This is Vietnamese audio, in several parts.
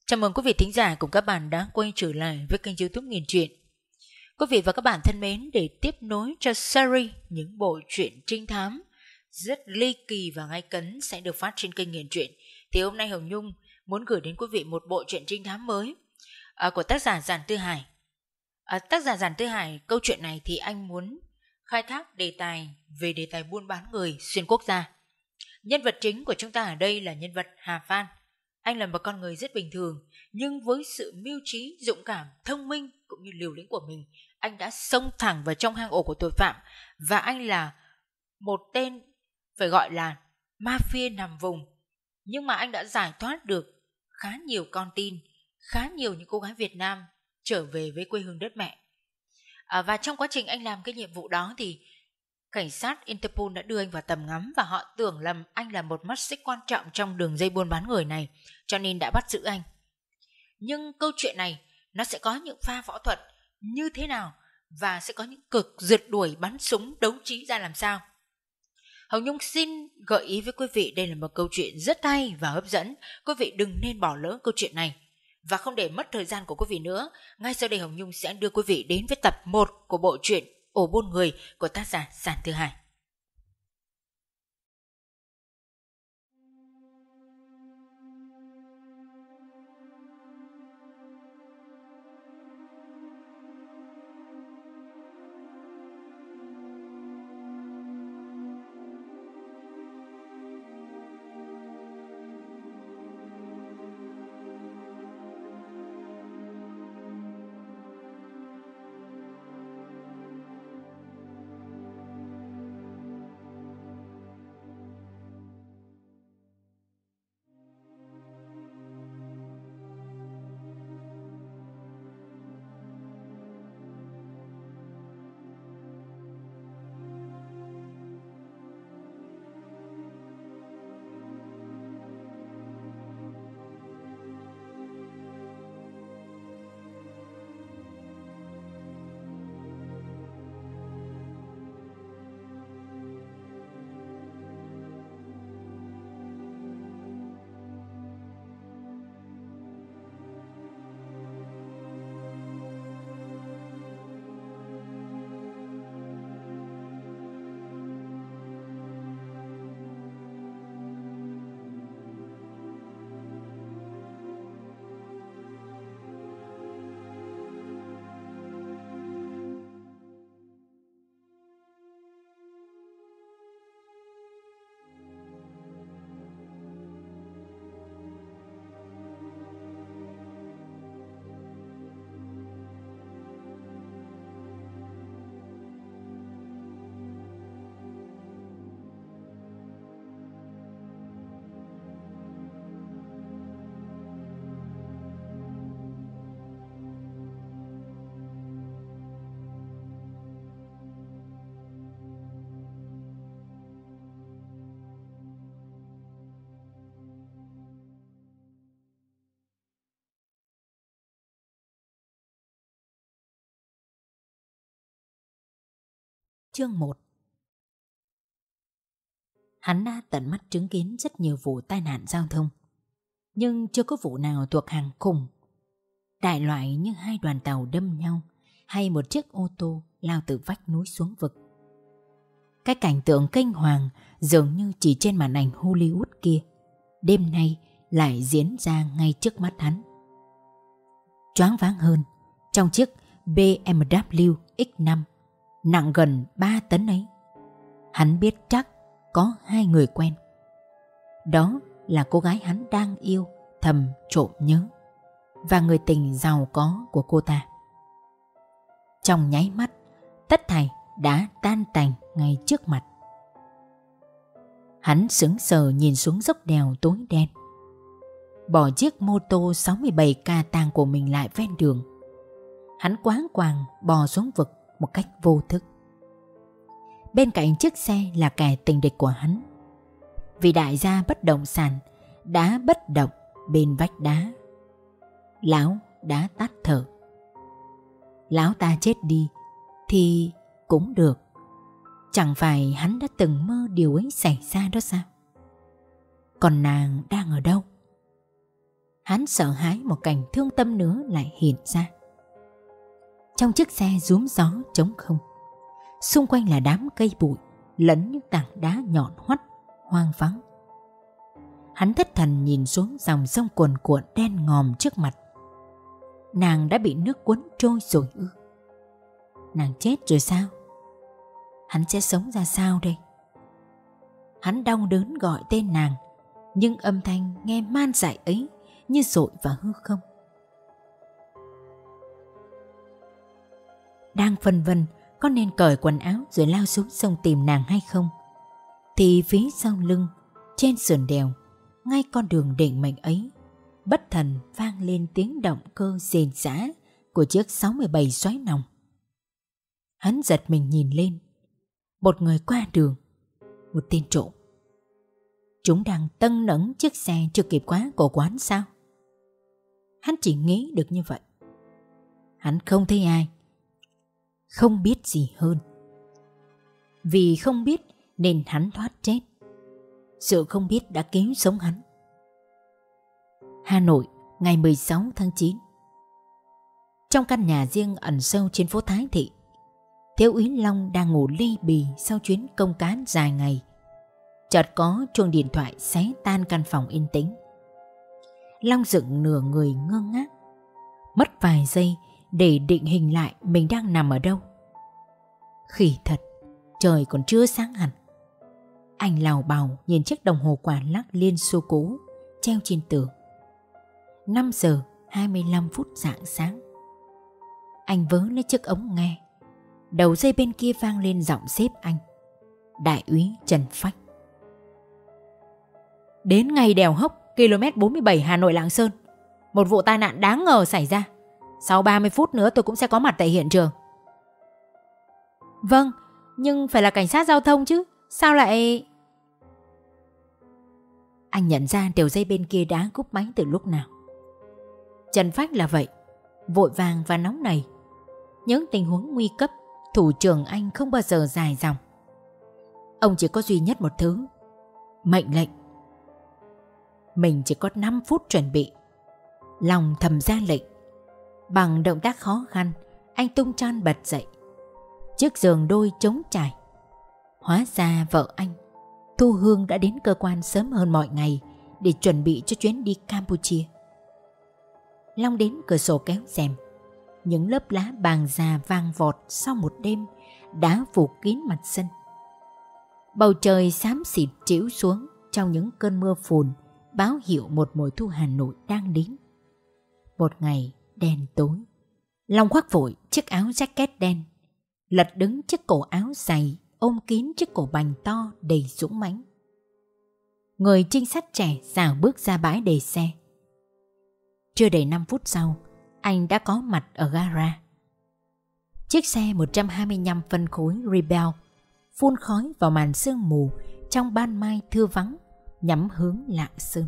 Chào mừng quý vị thính giả cùng các bạn đã quay trở lại với kênh YouTube Nghiền Truyện. Quý vị và các bạn thân mến, để tiếp nối cho series những bộ truyện trinh thám rất ly kỳ và gay cấn sẽ được phát trên kênh Nghiền Truyện, thì hôm nay Hồng Nhung muốn gửi đến quý vị một bộ truyện trinh thám mới của tác giả Giản Tư Hải. Tác giả Giản Tư Hải, câu chuyện này thì anh muốn khai thác đề tài buôn bán người xuyên quốc gia. Nhân vật chính của chúng ta ở đây là nhân vật Hà Phan. Anh là một con người rất bình thường, nhưng với sự mưu trí, dũng cảm, thông minh cũng như liều lĩnh của mình, anh đã xông thẳng vào trong hang ổ của tội phạm. Và anh là một tên phải gọi là mafia nằm vùng. Nhưng mà anh đã giải thoát được khá nhiều con tin, khá nhiều những cô gái Việt Nam trở về với quê hương đất mẹ. Và trong quá trình anh làm cái nhiệm vụ đó thì cảnh sát Interpol đã đưa anh vào tầm ngắm và họ tưởng lầm anh là một mắt xích quan trọng trong đường dây buôn bán người này, cho nên đã bắt giữ anh. Nhưng câu chuyện này nó sẽ có những pha võ thuật như thế nào và sẽ có những cực rượt đuổi bắn súng đấu trí ra làm sao. Hồng Nhung xin gợi ý với quý vị đây là một câu chuyện rất hay và hấp dẫn. Quý vị đừng nên bỏ lỡ câu chuyện này. Và không để mất thời gian của quý vị nữa, ngay sau đây Hồng Nhung sẽ đưa quý vị đến với tập 1 của bộ truyện Ổ buôn người của tác giả Giản Tư Hải. Chương 1. Hắn đã tận mắt chứng kiến rất nhiều vụ tai nạn giao thông, nhưng chưa có vụ nào thuộc hàng khủng. Đại loại như hai đoàn tàu đâm nhau hay một chiếc ô tô lao từ vách núi xuống vực. Cái cảnh tượng kinh hoàng dường như chỉ trên màn ảnh Hollywood kia, đêm nay lại diễn ra ngay trước mắt hắn. Choáng váng hơn, trong chiếc BMW X5 nặng gần 3 tấn ấy, hắn biết chắc có hai người quen. Đó là cô gái hắn đang yêu thầm trộm nhớ và người tình giàu có của cô ta. Trong nháy mắt, tất thảy đã tan tành ngay trước mặt. Hắn sững sờ nhìn xuống dốc đèo tối đen, bỏ chiếc mô tô 67K tang của mình lại ven đường. Hắn quáng quàng bò xuống vực một cách vô thức. Bên cạnh chiếc xe là kẻ tình địch của hắn. Vì đại gia bất động sản đã bất động bên vách đá. Lão đã tắt thở. Lão ta chết đi thì cũng được. Chẳng phải hắn đã từng mơ điều ấy xảy ra đó sao? Còn nàng đang ở đâu? Hắn sợ hãi một cảnh thương tâm nữa lại hiện ra. Trong chiếc xe rúm gió trống không, xung quanh là đám cây bụi lẫn những tảng đá nhọn hoắt hoang vắng. Hắn thất thần nhìn xuống dòng sông cuồn cuộn đen ngòm trước mặt. Nàng đã bị nước cuốn trôi rồi ư? Nàng chết rồi sao? Hắn sẽ sống ra sao đây? Hắn đau đớn gọi tên nàng, nhưng âm thanh nghe man dại ấy như dội vào hư không. Đang phân vân có nên cởi quần áo rồi lao xuống sông tìm nàng hay không, thì phía sau lưng, trên sườn đèo, ngay con đường định mệnh ấy, bất thần vang lên tiếng động cơ rền rã của chiếc 67 xoáy nòng. Hắn giật mình nhìn lên. Một người qua đường, một tên trộm. Chúng đang tâng nấng chiếc xe chưa kịp khóa của quán sao? Hắn chỉ nghĩ được như vậy. Hắn không thấy ai, không biết gì hơn. Vì không biết nên hắn thoát chết. Sự không biết đã cứu sống hắn. Hà Nội, ngày 16 tháng 9. Trong căn nhà riêng ẩn sâu trên phố Thái Thị, thiếu úy Long đang ngủ ly bì sau chuyến công cán dài ngày. Chợt có chuông điện thoại xé tan căn phòng yên tĩnh. Long dựng nửa người ngơ ngác, mất vài giây để định hình lại mình đang nằm ở đâu. Khỉ thật, trời còn chưa sáng hẳn. Anh lào bào nhìn chiếc đồng hồ quả lắc Liên Xô cũ treo trên tường. 5 giờ 25 phút rạng sáng. Anh vớ lấy chiếc ống nghe. Đầu dây bên kia vang lên giọng sếp anh, Đại úy Trần Phách. Đến ngày đèo Hốc, km 47 Hà Nội Lạng Sơn, một vụ tai nạn đáng ngờ xảy ra. Sau 30 phút nữa tôi cũng sẽ có mặt tại hiện trường. Vâng, nhưng phải là cảnh sát giao thông chứ, sao lại... Anh nhận ra đầu dây bên kia đã cúp máy từ lúc nào. Trần Phách là vậy, vội vàng và nóng nảy. Những tình huống nguy cấp, thủ trưởng anh không bao giờ dài dòng. Ông chỉ có duy nhất một thứ: mệnh lệnh. Mình chỉ có 5 phút chuẩn bị. Lòng thầm ra lệnh. Bằng động tác khó khăn, anh tung chăn bật dậy. Chiếc giường đôi trống trải. Hóa ra vợ anh, Thu Hương, đã đến cơ quan sớm hơn mọi ngày để chuẩn bị cho chuyến đi Campuchia. Long đến cửa sổ kéo rèm. Những lớp lá bàng già vàng vọt sau một đêm đã phủ kín mặt sân. Bầu trời xám xịt trĩu xuống trong những cơn mưa phùn, báo hiệu một mùa thu Hà Nội đang đến. Một ngày đen tối. Long khoác vội chiếc áo jacket đen, lật đứng chiếc cổ áo dày ôm kín chiếc cổ bành to đầy dũng mãnh. Người trinh sát trẻ rảo bước ra bãi để xe. Chưa đầy 5 phút sau, anh đã có mặt ở gara. Chiếc xe 125 phân khối Rebel phun khói vào màn sương mù trong ban mai thưa vắng, nhắm hướng Lạng Sơn.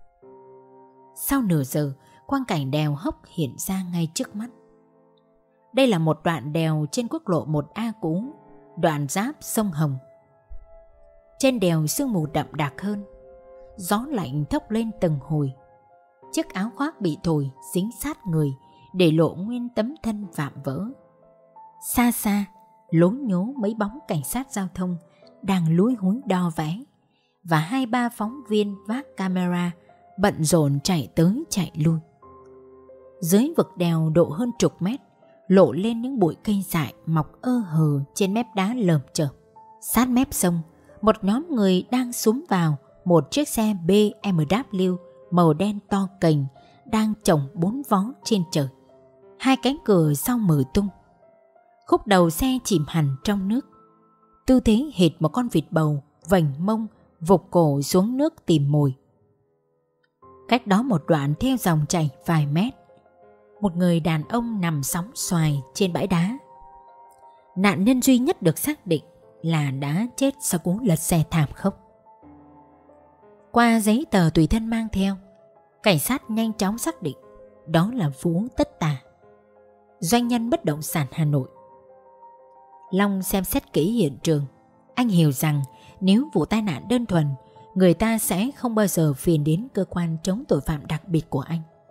Sau nửa giờ, quang cảnh đèo Hốc hiện ra ngay trước mắt. Đây là một đoạn đèo trên quốc lộ 1A cũ, đoạn giáp sông Hồng. Trên đèo sương mù đậm đặc hơn, gió lạnh thốc lên từng hồi. Chiếc áo khoác bị thổi dính sát người, để lộ nguyên tấm thân vạm vỡ. Xa xa, lố nhố mấy bóng cảnh sát giao thông đang lúi húi đo vé, và 2-3 phóng viên vác camera bận rộn chạy tới chạy lui. Dưới vực đèo độ hơn chục mét, lộ lên những bụi cây dại mọc ơ hờ trên mép đá lởm chởm. Sát mép sông, một nhóm người đang xúm vào một chiếc xe BMW màu đen to cành đang chồng 4 vó trên trời. 2 cánh cửa sau mở tung. Khúc đầu xe chìm hẳn trong nước, tư thế hệt một con vịt bầu vành mông vụt cổ xuống nước tìm mồi. Cách đó một đoạn theo dòng chảy vài mét, một người đàn ông nằm sóng xoài trên bãi đá. Nạn nhân duy nhất được xác định là đã chết sau cú lật xe thảm khốc. Qua giấy tờ tùy thân mang theo, cảnh sát nhanh chóng xác định đó là Vũ Tất Tà, doanh nhân bất động sản Hà Nội. Long xem xét kỹ hiện trường. Anh hiểu rằng nếu vụ tai nạn đơn thuần, người ta sẽ không bao giờ phiền đến cơ quan chống tội phạm đặc biệt của anh.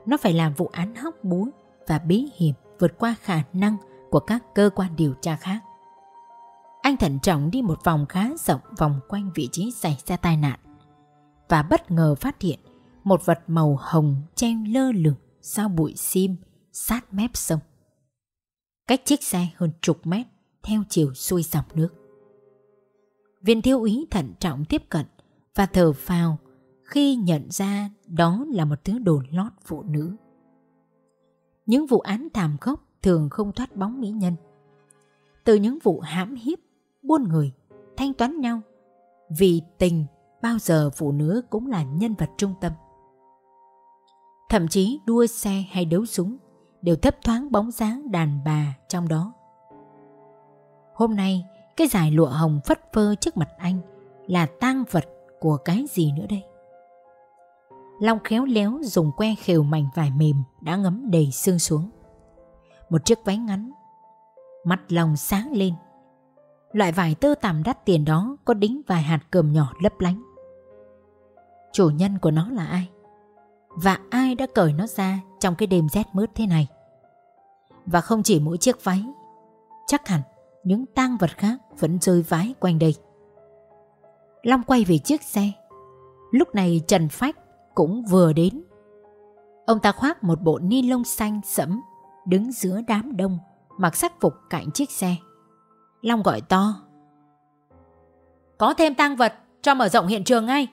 nó phải là vụ án hóc búa và bí hiểm vượt qua khả năng của các cơ quan điều tra khác. Anh thận trọng đi một vòng khá rộng vòng quanh vị trí xảy ra tai nạn và bất ngờ phát hiện một vật màu hồng treo lơ lửng sau bụi sim sát mép sông, cách chiếc xe hơn chục mét theo chiều xuôi dòng nước. Viên thiếu úy thận trọng tiếp cận và thở phào khi nhận ra đó là một thứ đồ lót phụ nữ. Những vụ án thảm khốc thường không thoát bóng mỹ nhân. Từ những vụ hãm hiếp, buôn người, thanh toán nhau vì tình, bao giờ phụ nữ cũng là nhân vật trung tâm. Thậm chí đua xe hay đấu súng đều thấp thoáng bóng dáng đàn bà trong đó. Hôm nay, cái dải lụa hồng phất phơ trước mặt anh là tang vật của cái gì nữa đây? Long khéo léo dùng que khều mảnh vải mềm đã ngấm đầy xương xuống. Một chiếc váy ngắn, mắt Long sáng lên. Loại vải tơ tằm đắt tiền đó có đính vài hạt cườm nhỏ lấp lánh. Chủ nhân của nó là ai? Và ai đã cởi nó ra trong cái đêm rét mướt thế này? Và không chỉ mỗi chiếc váy, chắc hẳn những tang vật khác vẫn rơi vãi quanh đây. Long quay về chiếc xe. Lúc này Trần Phách cũng vừa đến. Ông ta khoác một bộ ni lông xanh sẫm, đứng giữa đám đông, mặc sắc phục cạnh chiếc xe. Long gọi to: "Có thêm tang vật, cho mở rộng hiện trường ngay."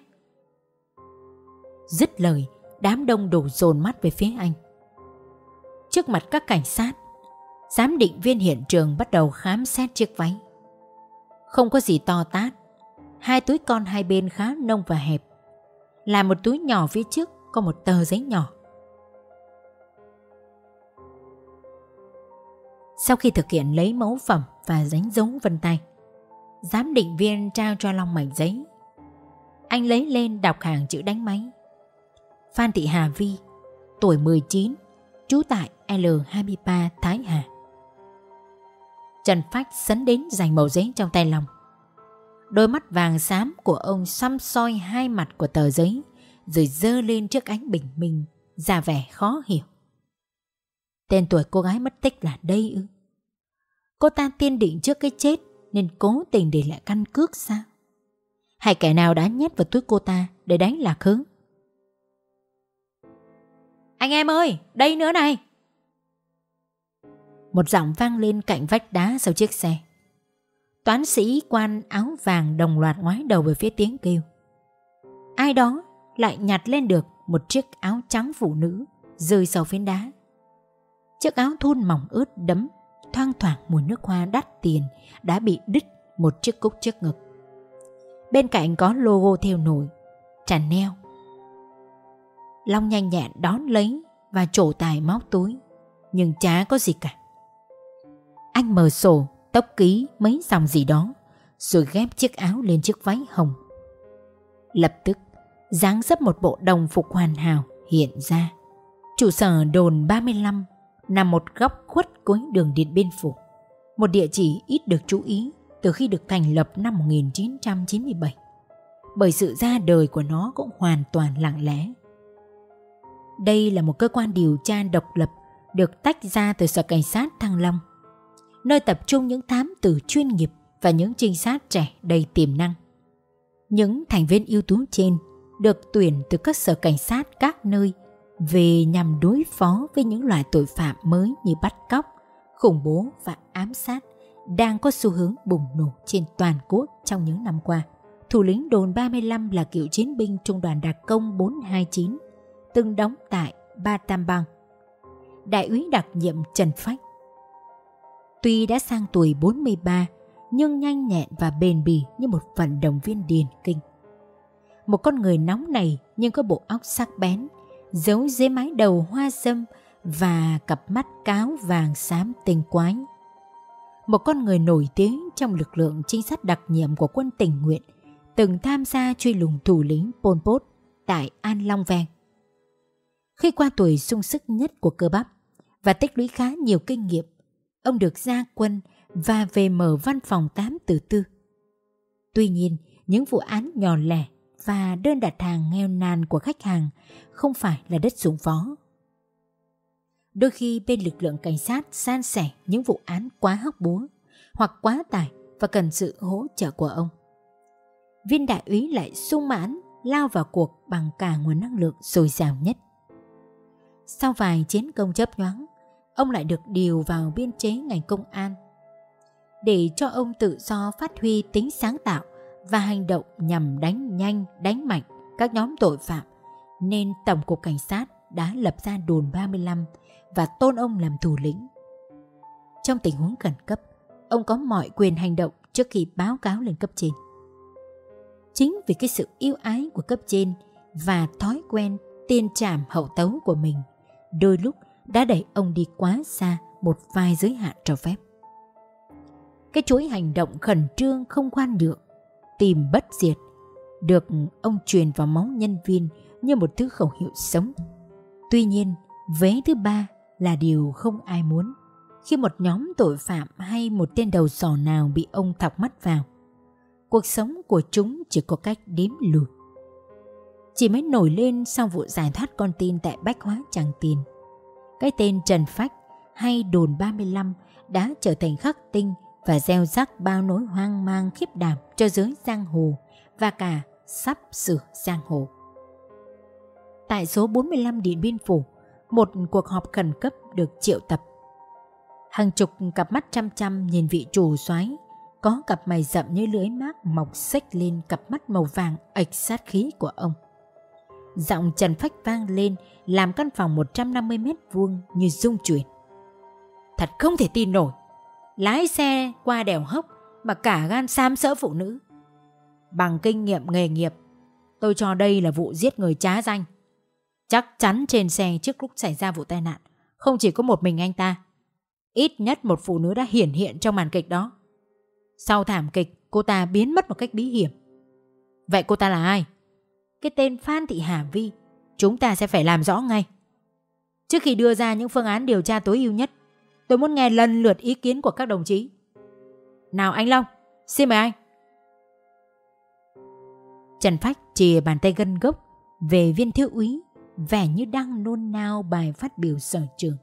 Dứt lời, đám đông đổ dồn mắt về phía anh. Trước mặt các cảnh sát, giám định viên hiện trường bắt đầu khám xét chiếc váy. Không có gì to tát. Hai túi con hai bên khá nông và hẹp. Là một túi nhỏ phía trước có một tờ giấy nhỏ. Sau khi thực hiện lấy mẫu phẩm và đánh dấu vân tay, giám định viên trao cho Long mảnh giấy. Anh lấy lên đọc hàng chữ đánh máy: Phan Thị Hà Vi, tuổi 19, trú tại L23 Thái Hà. Trần Phách sấn đến giành mẩu giấy trong tay Long. Đôi mắt vàng xám của ông săm soi hai mặt của tờ giấy, rồi giơ lên trước ánh bình minh, ra vẻ khó hiểu. Tên tuổi cô gái mất tích là đây ư? Cô ta tiên định trước cái chết nên cố tình để lại căn cước sao? Hay kẻ nào đã nhét vào túi cô ta để đánh lạc hướng? "Anh em ơi, đây nữa này!" Một giọng vang lên cạnh vách đá sau chiếc xe. Toán sĩ quan áo vàng đồng loạt ngoái đầu về phía tiếng kêu. Ai đó lại nhặt lên được một chiếc áo trắng phụ nữ rơi sau phiến đá. Chiếc áo thun mỏng ướt đẫm, thoang thoảng mùi nước hoa đắt tiền đã bị đứt một chiếc cúc trước ngực. Bên cạnh có logo thêu nổi Chanel. Long nhanh nhẹn đón lấy và trổ tài móc túi, nhưng chả có gì cả. Anh mở sổ tốc ký mấy dòng gì đó, rồi ghép chiếc áo lên chiếc váy hồng. Lập tức dáng dấp một bộ đồng phục hoàn hảo hiện ra. Trụ sở đồn 35 nằm một góc khuất cuối đường Điện Biên Phủ, một địa chỉ ít được chú ý từ khi được thành lập năm 1997, bởi sự ra đời của nó cũng hoàn toàn lặng lẽ. Đây là một cơ quan điều tra độc lập được tách ra từ Sở Cảnh sát Thăng Long, nơi tập trung những thám tử chuyên nghiệp và những trinh sát trẻ đầy tiềm năng. Những thành viên ưu tú trên được tuyển từ các sở cảnh sát các nơi về nhằm đối phó với những loại tội phạm mới như bắt cóc, khủng bố và ám sát đang có xu hướng bùng nổ trên toàn quốc trong những năm qua. Thủ lĩnh đồn 35 là cựu chiến binh trung đoàn đặc công 429, từng đóng tại Ba Tam Bang, đại úy đặc nhiệm Trần Phách. Tuy đã sang tuổi 43 nhưng nhanh nhẹn và bền bỉ như một vận động viên điền kinh. Một con người nóng này nhưng có bộ óc sắc bén, giấu dưới mái đầu hoa râm và cặp mắt cáo vàng xám tinh quái. Một con người nổi tiếng trong lực lượng trinh sát đặc nhiệm của quân tình nguyện, từng tham gia truy lùng thủ lĩnh Pol Pot tại An Long Vang. Khi qua tuổi sung sức nhất của cơ bắp và tích lũy khá nhiều kinh nghiệm, ông được ra quân và về mở văn phòng 8 từ tư. Tuy nhiên, những vụ án nhỏ lẻ và đơn đặt hàng nghèo nàn của khách hàng không phải là đất dụng võ. Đôi khi bên lực lượng cảnh sát san sẻ những vụ án quá hóc búa hoặc quá tải và cần sự hỗ trợ của ông. Viên đại úy lại sung mãn lao vào cuộc bằng cả nguồn năng lượng dồi dào nhất. Sau vài chiến công chớp nhoáng, ông lại được điều vào biên chế ngành công an để cho ông tự do phát huy tính sáng tạo và hành động nhằm đánh nhanh, đánh mạnh các nhóm tội phạm, nên Tổng cục Cảnh sát đã lập ra đồn 35 và tôn ông làm thủ lĩnh. Trong tình huống khẩn cấp, ông có mọi quyền hành động trước khi báo cáo lên cấp trên. Chính vì cái sự yêu ái của cấp trên và thói quen tiên trảm hậu tấu của mình, đôi lúc đã đẩy ông đi quá xa một vài giới hạn cho phép. Cái chuỗi hành động khẩn trương không khoan nhượng, tìm bất diệt, được ông truyền vào máu nhân viên như một thứ khẩu hiệu sống. Tuy nhiên, vế thứ ba là điều không ai muốn. Khi một nhóm tội phạm hay một tên đầu sỏ nào bị ông thọc mắt vào, cuộc sống của chúng chỉ có cách đếm lùi. Chỉ mới nổi lên sau vụ giải thoát con tin tại Bách Hóa Tràng Tiền, cái tên Trần Phách hay đồn 35 đã trở thành khắc tinh và gieo rắc bao nỗi hoang mang khiếp đảm cho giới giang hồ và cả sắp sửa giang hồ. Tại số 45 Điện Biên Phủ, một cuộc họp khẩn cấp được triệu tập. Hàng chục cặp mắt chăm chăm nhìn vị chủ soái có cặp mày rậm như lưỡi mác mọc xếch lên cặp mắt màu vàng ệch sát khí của ông. Giọng Trần Phách vang lên làm căn phòng 150 mét vuông như rung chuyển. Thật không thể tin nổi, lái xe qua đèo Hốc mà cả gan xám xỡ phụ nữ. Bằng kinh nghiệm nghề nghiệp, tôi cho đây là vụ giết người trá danh. Chắc chắn trên xe trước lúc xảy ra vụ tai nạn không chỉ có một mình anh ta. Ít nhất một phụ nữ đã hiển hiện trong màn kịch đó. Sau thảm kịch, cô ta biến mất một cách bí hiểm. Vậy cô ta là ai? Cái tên Phan Thị Hà Vi. Chúng ta sẽ phải làm rõ ngay. Trước khi đưa ra những phương án điều tra tối ưu nhất, tôi muốn nghe lần lượt ý kiến của các đồng chí. Nào anh Long, xin mời anh. Trần Phách chìa bàn tay gân gốc về viên thiếu úy, vẻ như đang nôn nao bài phát biểu sở trường.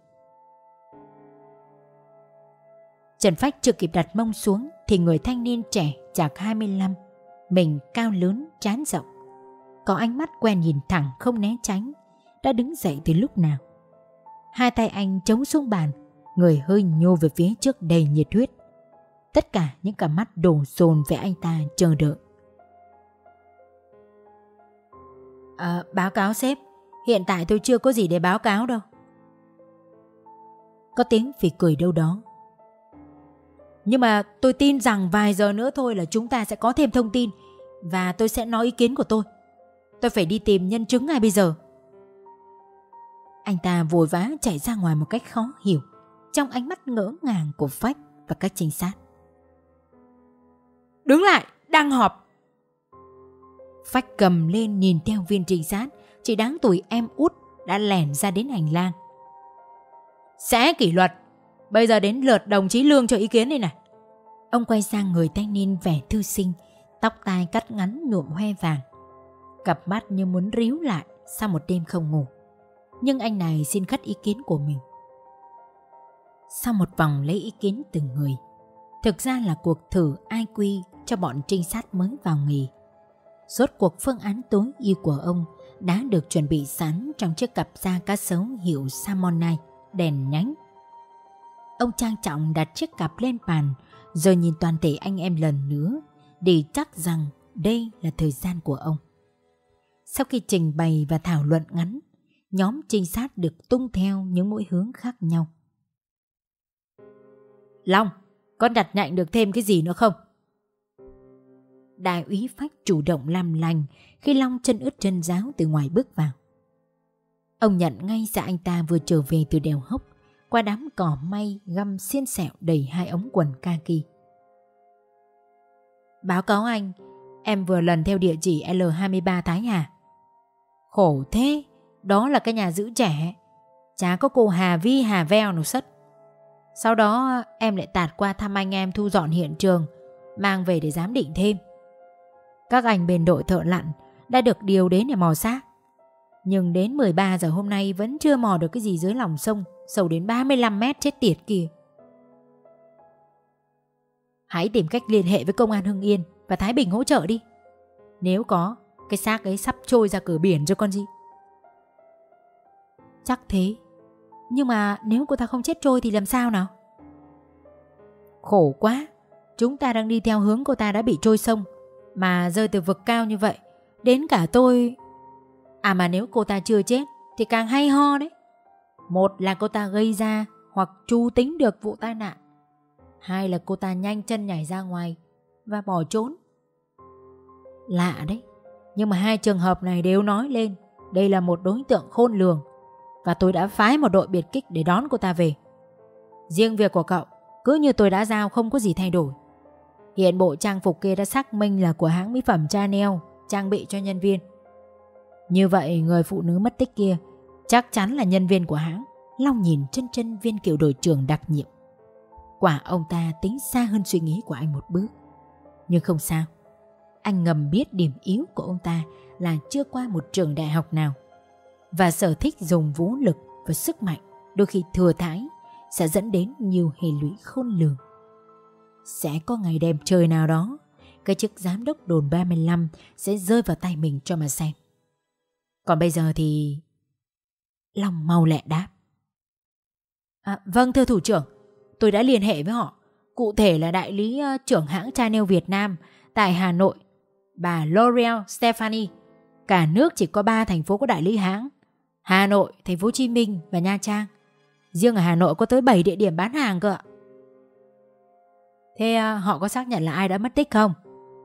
Trần Phách chưa kịp đặt mông xuống thì người thanh niên trẻ chạc 25, mình cao lớn, trán rộng, có ánh mắt quen nhìn thẳng không né tránh, đã đứng dậy từ lúc nào. Hai tay anh chống xuống bàn, người hơi nhô về phía trước đầy nhiệt huyết. Tất cả những cặp mắt đổ dồn về anh ta chờ đợi. Báo cáo sếp, hiện tại tôi chưa có gì để báo cáo đâu. Có tiếng phì cười đâu đó. Nhưng mà tôi tin rằng vài giờ nữa thôi là chúng ta sẽ có thêm thông tin và tôi sẽ nói ý kiến của tôi. Tôi phải đi tìm nhân chứng ngay bây giờ. Anh ta vội vã chạy ra ngoài một cách khó hiểu, trong ánh mắt ngỡ ngàng của Phách và các trinh sát. Đứng lại, đang họp. Phách cầm lên nhìn theo viên trinh sát chỉ đáng tuổi em út đã lẻn ra đến hành lang. Sẽ kỷ luật. Bây giờ đến lượt đồng chí Lương cho ý kiến đây này. Ông quay sang người thanh niên vẻ thư sinh, tóc tai cắt ngắn nhuộm hoe vàng, cặp mắt như muốn ríu lại sau một đêm không ngủ. Nhưng anh này xin khất ý kiến của mình. Sau một vòng lấy ý kiến từng người, thực ra là cuộc thử IQ cho bọn trinh sát mới vào nghề. Rốt cuộc phương án tối ưu của ông đã được chuẩn bị sẵn trong chiếc cặp da cá sấu hiệu Salmonite đèn nhánh. Ông trang trọng đặt chiếc cặp lên bàn, rồi nhìn toàn thể anh em lần nữa để chắc rằng đây là thời gian của ông. Sau khi trình bày và thảo luận ngắn, nhóm trinh sát được tung theo những mũi hướng khác nhau. Long, con đặt nhạnh được thêm cái gì nữa không? Đại úy Phách chủ động làm lành khi Long chân ướt chân ráo từ ngoài bước vào. Ông nhận ngay ra anh ta vừa trở về từ đèo Hốc, qua đám cỏ may găm xiên xẹo đầy hai ống quần kaki. Báo cáo anh, em vừa lần theo địa chỉ L23 Thái Hà. Khổ thế, đó là cái nhà giữ trẻ, chả có cô Hà Vi Hà Veo nào sất. Sau đó em lại tạt qua thăm anh em thu dọn hiện trường, mang về để giám định thêm. Các anh bên đội thợ lặn đã được điều đến để mò xác. Nhưng đến 13 giờ hôm nay vẫn chưa mò được cái gì dưới lòng sông sâu đến 35 mét chết tiệt kìa. Hãy tìm cách liên hệ với công an Hưng Yên và Thái Bình hỗ trợ đi. Nếu có, cái xác ấy sắp trôi ra cửa biển rồi con gì. Chắc thế. Nhưng mà nếu cô ta không chết trôi thì làm sao nào? Khổ quá. Chúng ta đang đi theo hướng cô ta đã bị trôi sông, mà rơi từ vực cao như vậy. Đến cả tôi... À mà nếu cô ta chưa chết thì càng hay ho đấy. Một là cô ta gây ra hoặc chu tính được vụ tai nạn. Hai là cô ta nhanh chân nhảy ra ngoài và bỏ trốn. Lạ đấy. Nhưng mà hai trường hợp này đều nói lên đây là một đối tượng khôn lường, và tôi đã phái một đội biệt kích để đón cô ta về. Riêng việc của cậu, cứ như tôi đã giao không có gì thay đổi. Hiện bộ trang phục kia đã xác minh là của hãng mỹ phẩm Chanel trang bị cho nhân viên. Như vậy người phụ nữ mất tích kia chắc chắn là nhân viên của hãng. Long nhìn chân viên cựu đội trưởng đặc nhiệm. Quả ông ta tính xa hơn suy nghĩ của anh một bước. Nhưng không sao. Anh ngầm biết điểm yếu của ông ta là chưa qua một trường đại học nào, và sở thích dùng vũ lực và sức mạnh đôi khi thừa thãi sẽ dẫn đến nhiều hệ lụy khôn lường. Sẽ có ngày đẹp trời nào đó, cái chức giám đốc đồn 35 sẽ rơi vào tay mình cho mà xem. Còn bây giờ thì... Long mau lẹ đáp. Vâng thưa thủ trưởng, tôi đã liên hệ với họ. Cụ thể là đại lý trưởng hãng Chanel Việt Nam tại Hà Nội, bà L'Oreal Stephanie. Cả nước chỉ có 3 thành phố có đại lý hãng: Hà Nội, Thành phố Hồ Chí Minh và Nha Trang. Riêng ở Hà Nội có tới 7 địa điểm bán hàng cơ ạ. Thế họ có xác nhận là ai đã mất tích không?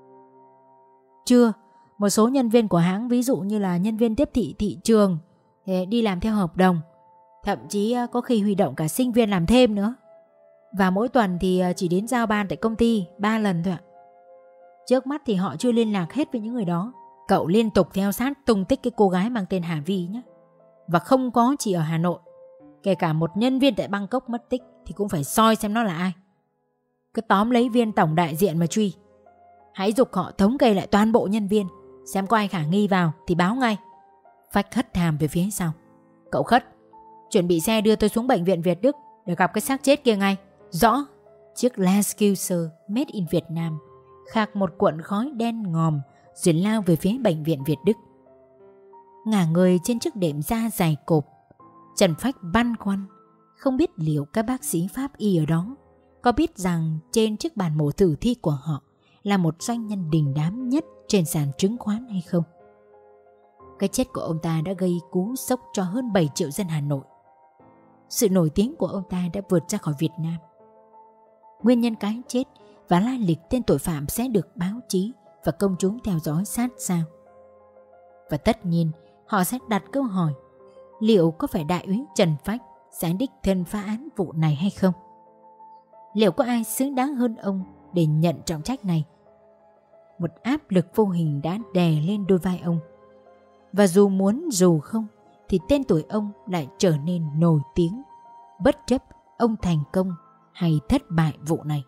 Chưa. Một số nhân viên của hãng, ví dụ như là nhân viên tiếp thị thị trường, đi làm theo hợp đồng. Thậm chí có khi huy động cả sinh viên làm thêm nữa. Và mỗi tuần thì chỉ đến giao ban tại công ty 3 lần thôi ạ. Trước mắt thì họ chưa liên lạc hết với những người đó. Cậu liên tục theo sát tung tích cái cô gái mang tên Hà Vi nhé. Và không có chỉ ở Hà Nội. Kể cả một nhân viên tại Bangkok mất tích thì cũng phải soi xem nó là ai. Cứ tóm lấy viên tổng đại diện mà truy. Hãy giục họ thống kê lại toàn bộ nhân viên, xem có ai khả nghi vào thì báo ngay. Phách hất hàm về phía sau. Cậu Khất, chuẩn bị xe đưa tôi xuống bệnh viện Việt Đức để gặp cái xác chết kia ngay. Rõ. Chiếc Land Cruiser made in Việt Nam khạc một cuộn khói đen ngòm rồi lao về phía bệnh viện Việt Đức. Ngả người trên chiếc đệm da dài cộp, Trần Phách băn khoăn không biết liệu các bác sĩ pháp y ở đó có biết rằng trên chiếc bàn mổ tử thi của họ là một doanh nhân đình đám nhất trên sàn chứng khoán hay không. Cái chết của ông ta đã gây cú sốc cho hơn 7 triệu dân Hà Nội. Sự nổi tiếng của ông ta đã vượt ra khỏi Việt Nam. Nguyên nhân cái chết và lai lịch tên tội phạm sẽ được báo chí và công chúng theo dõi sát sao. Và tất nhiên họ sẽ đặt câu hỏi liệu có phải đại úy Trần Phách sẽ đích thân phá án vụ này hay không? Liệu có ai xứng đáng hơn ông để nhận trọng trách này? Một áp lực vô hình đã đè lên đôi vai ông. Và dù muốn dù không thì tên tuổi ông lại trở nên nổi tiếng, bất chấp ông thành công hay thất bại vụ này.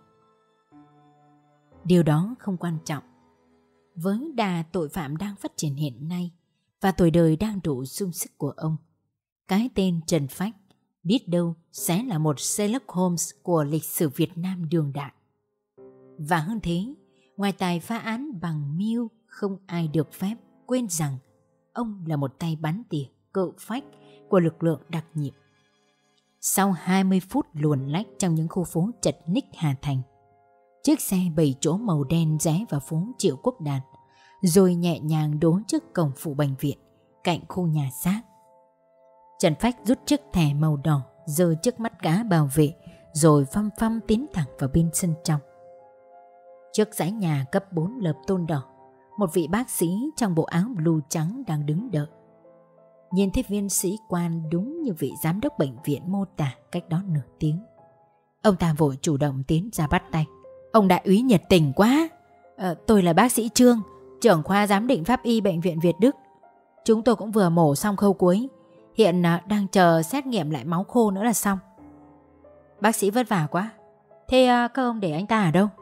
Điều đó không quan trọng. Với đà tội phạm đang phát triển hiện nay và tuổi đời đang đủ sung sức của ông, cái tên Trần Phách biết đâu sẽ là một Sherlock Holmes của lịch sử Việt Nam đương đại. Và hơn thế, ngoài tài phá án bằng mưu, không ai được phép quên rằng ông là một tay bắn tỉa cự phách của lực lượng đặc nhiệm. Sau 20 phút luồn lách trong những khu phố chật ních Hà Thành, chiếc xe 7 chỗ màu đen rẽ vào phố Triệu Quốc Đạt, rồi nhẹ nhàng đỗ trước cổng phụ bệnh viện cạnh khu nhà xác. Trần Phách rút chiếc thẻ màu đỏ giơ trước mắt cá bảo vệ, rồi phăm phăm tiến thẳng vào bên sân trong. Trước dãy nhà cấp 4 lợp tôn đỏ, một vị bác sĩ trong bộ áo blue trắng đang đứng đợi. Nhìn thấy viên sĩ quan đúng như vị giám đốc bệnh viện mô tả cách đó nửa tiếng, ông ta vội chủ động tiến ra bắt tay. Ông đại úy nhiệt tình quá. Tôi là bác sĩ Trương, trưởng khoa giám định pháp y bệnh viện Việt Đức. Chúng tôi cũng vừa mổ xong khâu cuối, hiện đang chờ xét nghiệm lại máu khô nữa là xong. Bác sĩ vất vả quá. Thế các ông để anh ta ở đâu?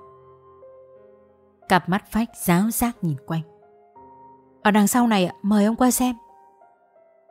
Cặp mắt Phách giáo giác nhìn quanh. Ở đằng sau này, mời ông qua xem.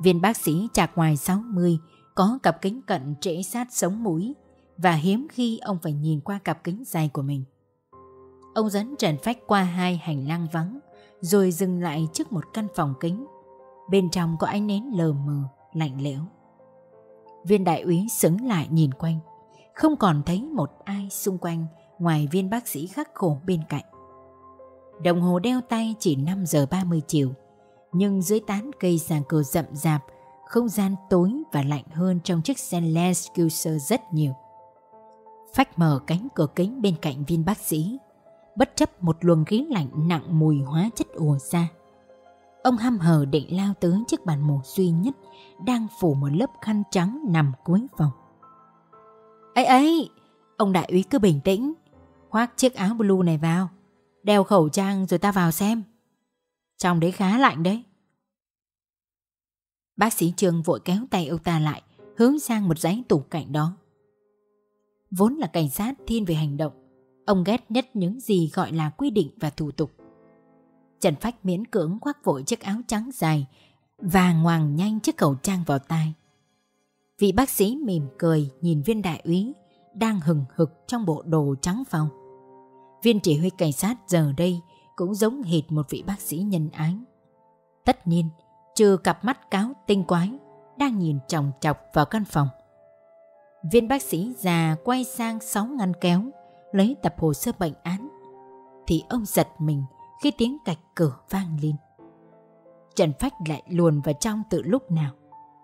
Viên bác sĩ chạc ngoài 60, có cặp kính cận trễ sát sống mũi, và hiếm khi ông phải nhìn qua cặp kính dày của mình. Ông dẫn Trần Phách qua 2 hành lang vắng, rồi dừng lại trước một căn phòng kính. Bên trong có ánh nến lờ mờ, lạnh lẽo. Viên đại úy sững lại nhìn quanh, không còn thấy một ai xung quanh ngoài viên bác sĩ khắc khổ bên cạnh. Đồng hồ đeo tay chỉ 5 giờ 30 chiều, nhưng dưới tán cây già cờ rậm rạp, không gian tối và lạnh hơn trong chiếc xe Land Cruiser rất nhiều. Phách mở cánh cửa kính bên cạnh viên bác sĩ, bất chấp một luồng khí lạnh nặng mùi hóa chất ùa ra. Ông hăm hở định lao tới chiếc bàn mổ duy nhất đang phủ một lớp khăn trắng nằm cuối phòng. Ấy, ông đại úy cứ bình tĩnh, khoác chiếc áo blue này vào, đeo khẩu trang rồi ta vào xem. Trong đấy khá lạnh đấy. Bác sĩ Trương vội kéo tay ông ta lại, hướng sang một dãy tủ cạnh đó. Vốn là cảnh sát thiên về hành động, ông ghét nhất những gì gọi là quy định và thủ tục. Trần Phách miễn cưỡng khoác vội chiếc áo trắng dài và ngoàng nhanh chiếc khẩu trang vào tai. Vị bác sĩ mỉm cười nhìn viên đại úy đang hừng hực trong bộ đồ trắng phau. Viên chỉ huy cảnh sát giờ đây cũng giống hệt một vị bác sĩ nhân ái. Tất nhiên, trừ cặp mắt cáo tinh quái đang nhìn chòng chọc vào căn phòng. Viên bác sĩ già quay sang 6 ngăn kéo lấy tập hồ sơ bệnh án, thì ông giật mình khi tiếng cạch cửa vang lên. Trần Phách lại luồn vào trong từ lúc nào.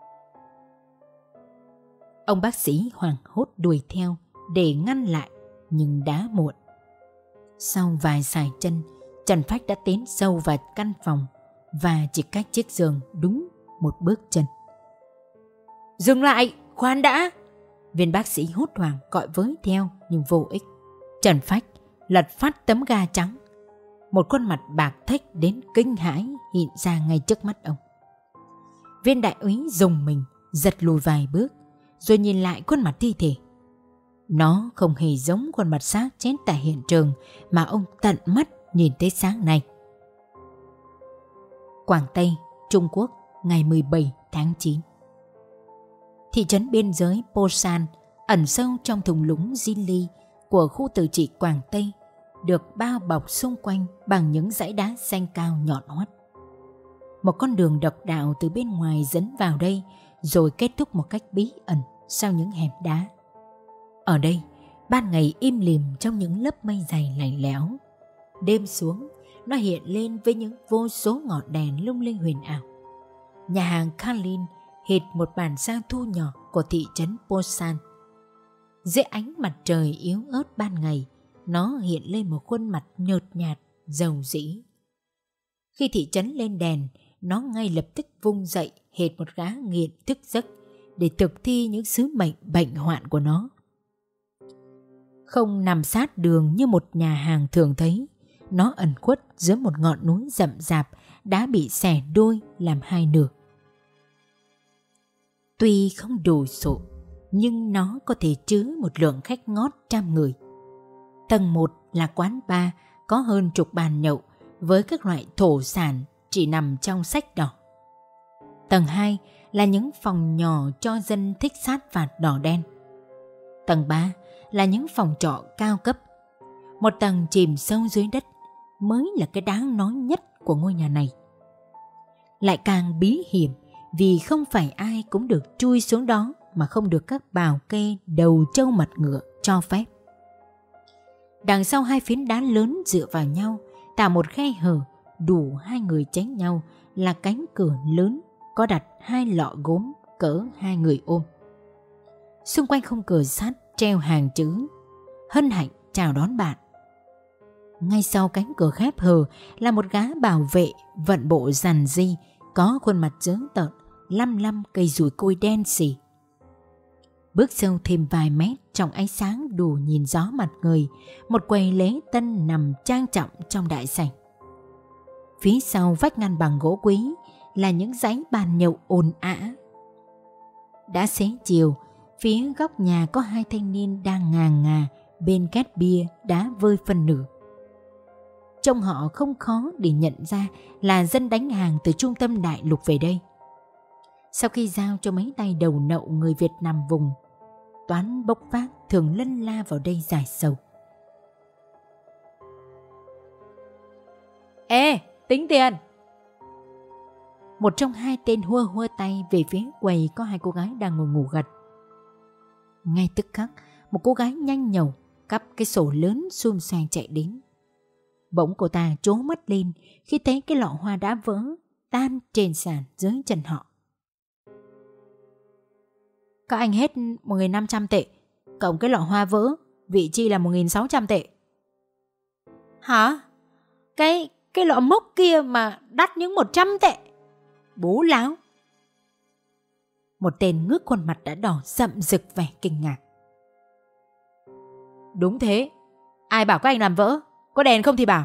Ông bác sĩ hoảng hốt đuổi theo để ngăn lại, nhưng đã muộn. Sau vài sải chân, Trần Phách đã tiến sâu vào căn phòng và chỉ cách chiếc giường đúng một bước chân. Dừng lại, khoan đã! Viên bác sĩ hốt hoảng gọi với theo nhưng vô ích. Trần Phách lật phát tấm ga trắng. Một khuôn mặt bạc thếch đến kinh hãi hiện ra ngay trước mắt ông. Viên đại úy rùng mình, giật lùi vài bước, rồi nhìn lại khuôn mặt thi thể. Nó không hề giống khuôn mặt xác chết tại hiện trường mà ông tận mắt nhìn thấy sáng nay. Quảng Tây, Trung Quốc, ngày 17 tháng 9. Thị trấn biên giới Posan ẩn sâu trong thung lũng Zili của khu tự trị Quảng Tây được bao bọc xung quanh bằng những dãy đá xanh cao nhọn hoắt. Một con đường độc đạo từ bên ngoài dẫn vào đây rồi kết thúc một cách bí ẩn sau những hẻm đá. Ở đây, ban ngày im lìm trong những lớp mây dày lạnh lẽo. Đêm xuống, nó hiện lên với những vô số ngọn đèn lung linh huyền ảo. Nhà hàng Kalin hệt một bản sao thu nhỏ của thị trấn Posan. Dưới ánh mặt trời yếu ớt ban ngày, nó hiện lên một khuôn mặt nhợt nhạt, rầu rĩ. Khi thị trấn lên đèn, nó ngay lập tức vung dậy hệt một gã nghiện thức giấc để thực thi những sứ mệnh bệnh hoạn của nó. Không nằm sát đường như một nhà hàng thường thấy, nó ẩn khuất dưới một ngọn núi rậm rạp đã bị xẻ đôi làm hai nửa. Tuy không đồ sộ, nhưng nó có thể chứa một lượng khách ngót 100 người. Tầng 1 là quán bar có hơn chục bàn nhậu với các loại thổ sản chỉ nằm trong sách đỏ. Tầng 2 là những phòng nhỏ cho dân thích sát phạt đỏ đen. Tầng 3 là những phòng trọ cao cấp. Một tầng chìm sâu dưới đất mới là cái đáng nói nhất của ngôi nhà này. Lại càng bí hiểm vì không phải ai cũng được chui xuống đó mà không được các bảo kê đầu trâu mặt ngựa cho phép. Đằng sau hai phiến đá lớn dựa vào nhau tạo một khe hở đủ hai người tránh nhau là cánh cửa lớn có đặt hai lọ gốm cỡ hai người ôm. Xung quanh khung cửa sắt treo hàng chữ hân hạnh chào đón bạn. Ngay sau cánh cửa khép hờ là một gã bảo vệ vận bộ rằn ri, có khuôn mặt dữ tợn, lăm cây dùi côi đen xì. Bước sâu thêm vài mét trong ánh sáng đủ nhìn rõ mặt người, một quầy lễ tân nằm trang trọng trong đại sảnh. Phía sau vách ngăn bằng gỗ quý là những dãy bàn nhậu ồn ào. Đã xế chiều, phía góc nhà có hai thanh niên đang ngà ngà bên két bia đã vơi phân nửa. Trông họ không khó để nhận ra là dân đánh hàng từ trung tâm đại lục về đây. Sau khi giao cho mấy tay đầu nậu người Việt nằm vùng, toán bốc vác thường lân la vào đây giải sầu. Ê, tính tiền! Một trong hai tên hua hua tay về phía quầy có hai cô gái đang ngồi ngủ gật. Ngay tức khắc, một cô gái nhanh nhẩu cắp cái sổ lớn xum xoàng chạy đến. Bỗng cô ta trố mắt lên khi thấy cái lọ hoa đã vỡ tan trên sàn dưới chân họ. Các anh hết 1.500 tệ, cộng cái lọ hoa vỡ, vị chi là 1.600 tệ. Hả? Cái lọ mốc kia mà đắt những 100 tệ. Bố láo. Một tên ngước khuôn mặt đã đỏ sậm rực vẻ kinh ngạc. Đúng thế, ai bảo các anh làm vỡ? Có đèn không thì bảo.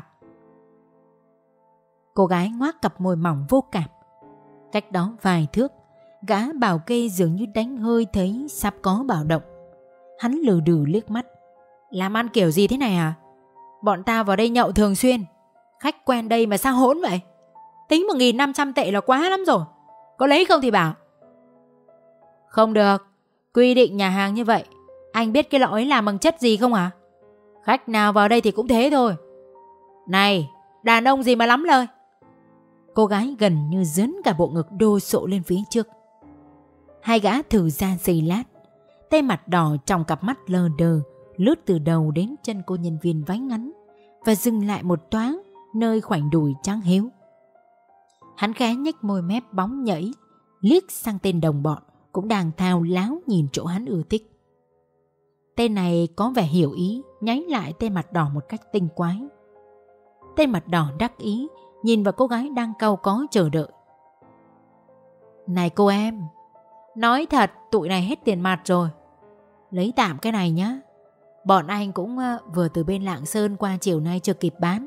Cô gái ngoác cặp môi mỏng vô cảm. Cách đó vài thước, gã bảo kê dường như đánh hơi thấy sắp có bạo động. Hắn lừ đừ liếc mắt. Làm ăn kiểu gì thế này à? Bọn tao vào đây nhậu thường xuyên, khách quen đây mà sao hỗn vậy? Tính 1.500 tệ là quá lắm rồi. Có lấy không thì bảo. Không được, quy định nhà hàng như vậy. Anh biết cái lọ ấy làm bằng chất gì không hả? Khách nào vào đây thì cũng thế thôi. Này, đàn ông gì mà lắm lời. Cô gái gần như dướn cả bộ ngực đô sộ lên phía trước. Hai gã thử ra giây lát, tay mặt đỏ trong cặp mắt lờ đờ lướt từ đầu đến chân cô nhân viên váy ngắn và dừng lại một thoáng nơi khoảnh đùi trắng hiếu. Hắn khẽ nhếch môi mép bóng nhảy, liếc sang tên đồng bọn cũng đang thao láo nhìn chỗ hắn ưa thích. Tên này có vẻ hiểu ý, nháy lại tên mặt đỏ một cách tinh quái. Tên mặt đỏ đắc ý nhìn vào cô gái đang cau có chờ đợi. Này cô em, nói thật tụi này hết tiền mặt rồi. Lấy tạm cái này nhá. Bọn anh cũng vừa từ bên Lạng Sơn qua chiều nay chưa kịp bán.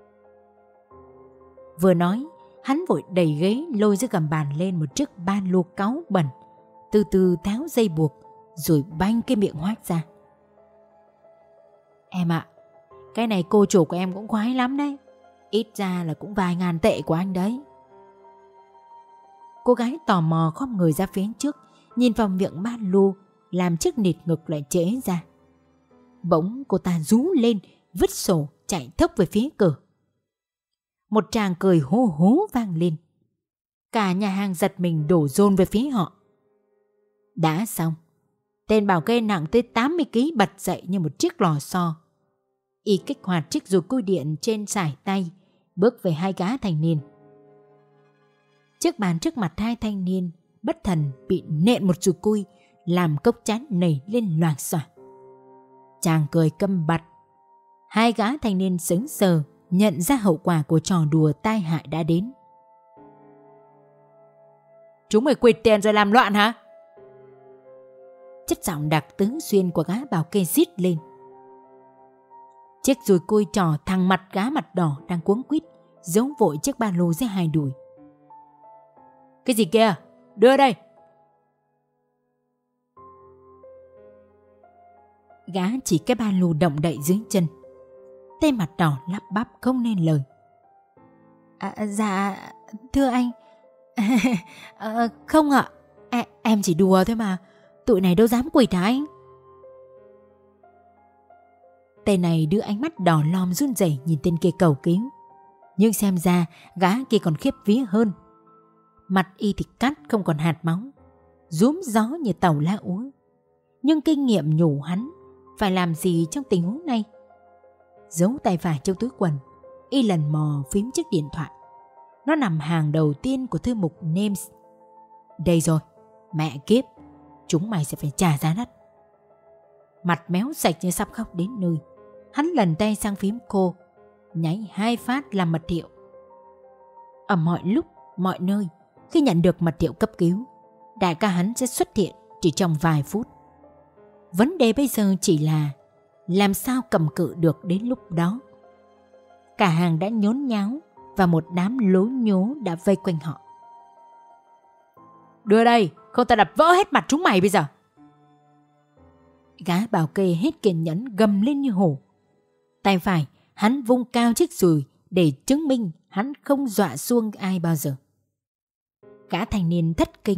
Vừa nói, hắn vội đẩy ghế lôi dưới gầm bàn lên một chiếc ba lô cáu bẩn, từ từ tháo dây buộc rồi banh cái miệng hoác ra. Em ạ, cái này cô chủ của em cũng khoái lắm đấy. Ít ra là cũng vài ngàn tệ của anh đấy. Cô gái tò mò khom người ra phía trước, nhìn vào miệng ba lô, làm chiếc nịt ngực lại trễ ra. Bỗng cô ta rú lên, vứt sổ chạy thốc về phía cửa. Một tràng cười hô hố vang lên. Cả nhà hàng giật mình đổ dồn về phía họ. Đã xong, tên bảo kê nặng tới 80 kg bật dậy như một chiếc lò xo. Y kích hoạt chiếc dùi cui điện trên sải tay, bước về hai gã thanh niên. Chiếc bàn trước mặt hai thanh niên bất thần bị nện một dùi cui, làm cốc chén nảy lên loảng xoảng. Chàng cười câm bặt. Hai gã thanh niên sững sờ nhận ra hậu quả của trò đùa tai hại đã đến. Chúng mày quỵt tiền rồi làm loạn hả? Chất giọng đặc tứ xuyên của gã bảo kê rít lên. Chiếc dùi cui trò thằng mặt gã mặt đỏ đang cuống quýt giấu vội chiếc ba lô dưới hai đùi. Cái gì kia? Đưa đây. Gã chỉ cái ba lô động đậy dưới chân. Tên mặt đỏ lắp bắp không nên lời. Dạ, thưa anh. Không ạ, em chỉ đùa thôi mà. Tụi này đâu dám quỵt hả anh? Tên này đưa ánh mắt đỏ lòm run rẩy nhìn tên kia cầu cứu. Nhưng xem ra gã kia còn khiếp vía hơn. Mặt y thì cắt không còn hạt máu, rúm gió như tàu lá úa. Nhưng kinh nghiệm nhủ hắn phải làm gì trong tình huống này. Giấu tay phải trong túi quần, y lần mò phím chiếc điện thoại. Nó nằm hàng đầu tiên của thư mục Names. Đây rồi, mẹ kiếp, chúng mày sẽ phải trả giá đắt. Mặt méo sạch như sắp khóc đến nơi, hắn lần tay sang phím cô, nháy 2 phát làm mật hiệu. Ở mọi lúc, mọi nơi, khi nhận được mật hiệu cấp cứu, đại ca hắn sẽ xuất hiện chỉ trong vài phút. Vấn đề bây giờ chỉ là làm sao cầm cự được đến lúc đó. Cả hàng đã nhốn nháo và một đám lố nhố đã vây quanh họ. Đưa đây, không ta đập vỡ hết mặt chúng mày bây giờ. Gã bảo kê hết kiên nhẫn gầm lên như hổ. Tay phải hắn vung cao chiếc dùi để chứng minh hắn không dọa xuông ai bao giờ. Gã thanh niên thất kinh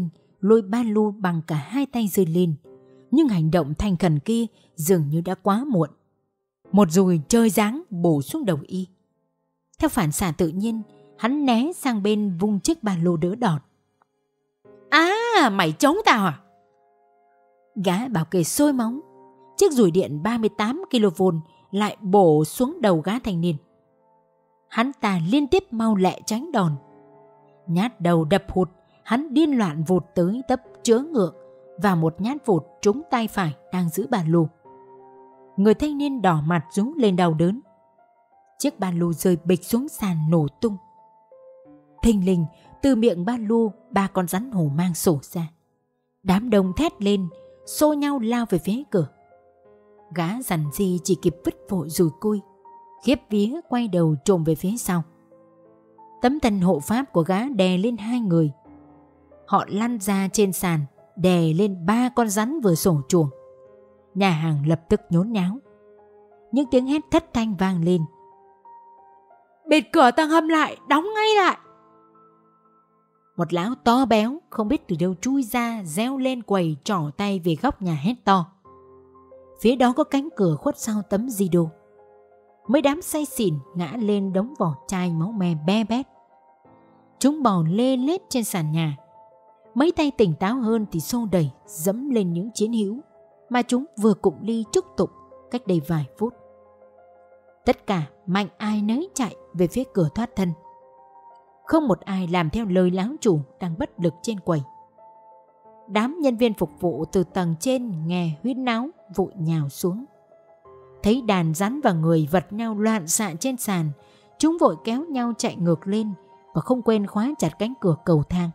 lôi ba lô bằng cả hai tay giơ lên. Nhưng hành động thành khẩn kia dường như đã quá muộn. Một dùi chơi giáng bổ xuống đầu y. Theo phản xạ tự nhiên, hắn né sang bên vung chiếc ba lô đỡ đòn. À, mày chống tao à? Gã bảo kê sôi móng. Chiếc dùi điện 38 kV lại bổ xuống đầu gã thanh niên. Hắn ta liên tiếp mau lẹ tránh đòn. Nhát đầu đập hụt, hắn điên loạn vụt tới tấp chớ ngược và một nhát vụt trúng tay phải đang giữ ba lô. Người thanh niên đỏ mặt rú lên đau đớn. Chiếc ba lô rơi bịch xuống sàn nổ tung. Thình lình từ miệng ba lô 3 con rắn hổ mang sổ ra. Đám đông thét lên, xô nhau lao về phía cửa. Gã dằn di chỉ kịp vứt vội dùi cui, khiếp vía quay đầu trồm về phía sau. Tấm thân hộ pháp của gã đè lên 2 người. Họ lăn ra trên sàn, đè lên 3 con rắn vừa sổ chuồng. Nhà hàng lập tức nhốn nháo. Những tiếng hét thất thanh vang lên. Bịt cửa tầng hầm lại, đóng ngay lại. Một lão to béo không biết từ đâu chui ra, reo lên quầy trỏ tay về góc nhà hét to. Phía đó có cánh cửa khuất sau tấm di đô. Mấy đám say xỉn ngã lên đống vỏ chai máu me be bét. Chúng bò lê lết trên sàn nhà. Mấy tay tỉnh táo hơn thì xô đẩy dẫm lên những chiến hữu mà chúng vừa cụng ly chúc tụng cách đây vài phút. Tất cả mạnh ai nấy chạy về phía cửa thoát thân. Không một ai làm theo lời láo chủ đang bất lực trên quầy. Đám nhân viên phục vụ từ tầng trên nghe huyên náo vội nhào xuống. Thấy đàn rắn và người vật nhau loạn xạ trên sàn, chúng vội kéo nhau chạy ngược lên và không quên khóa chặt cánh cửa cầu thang.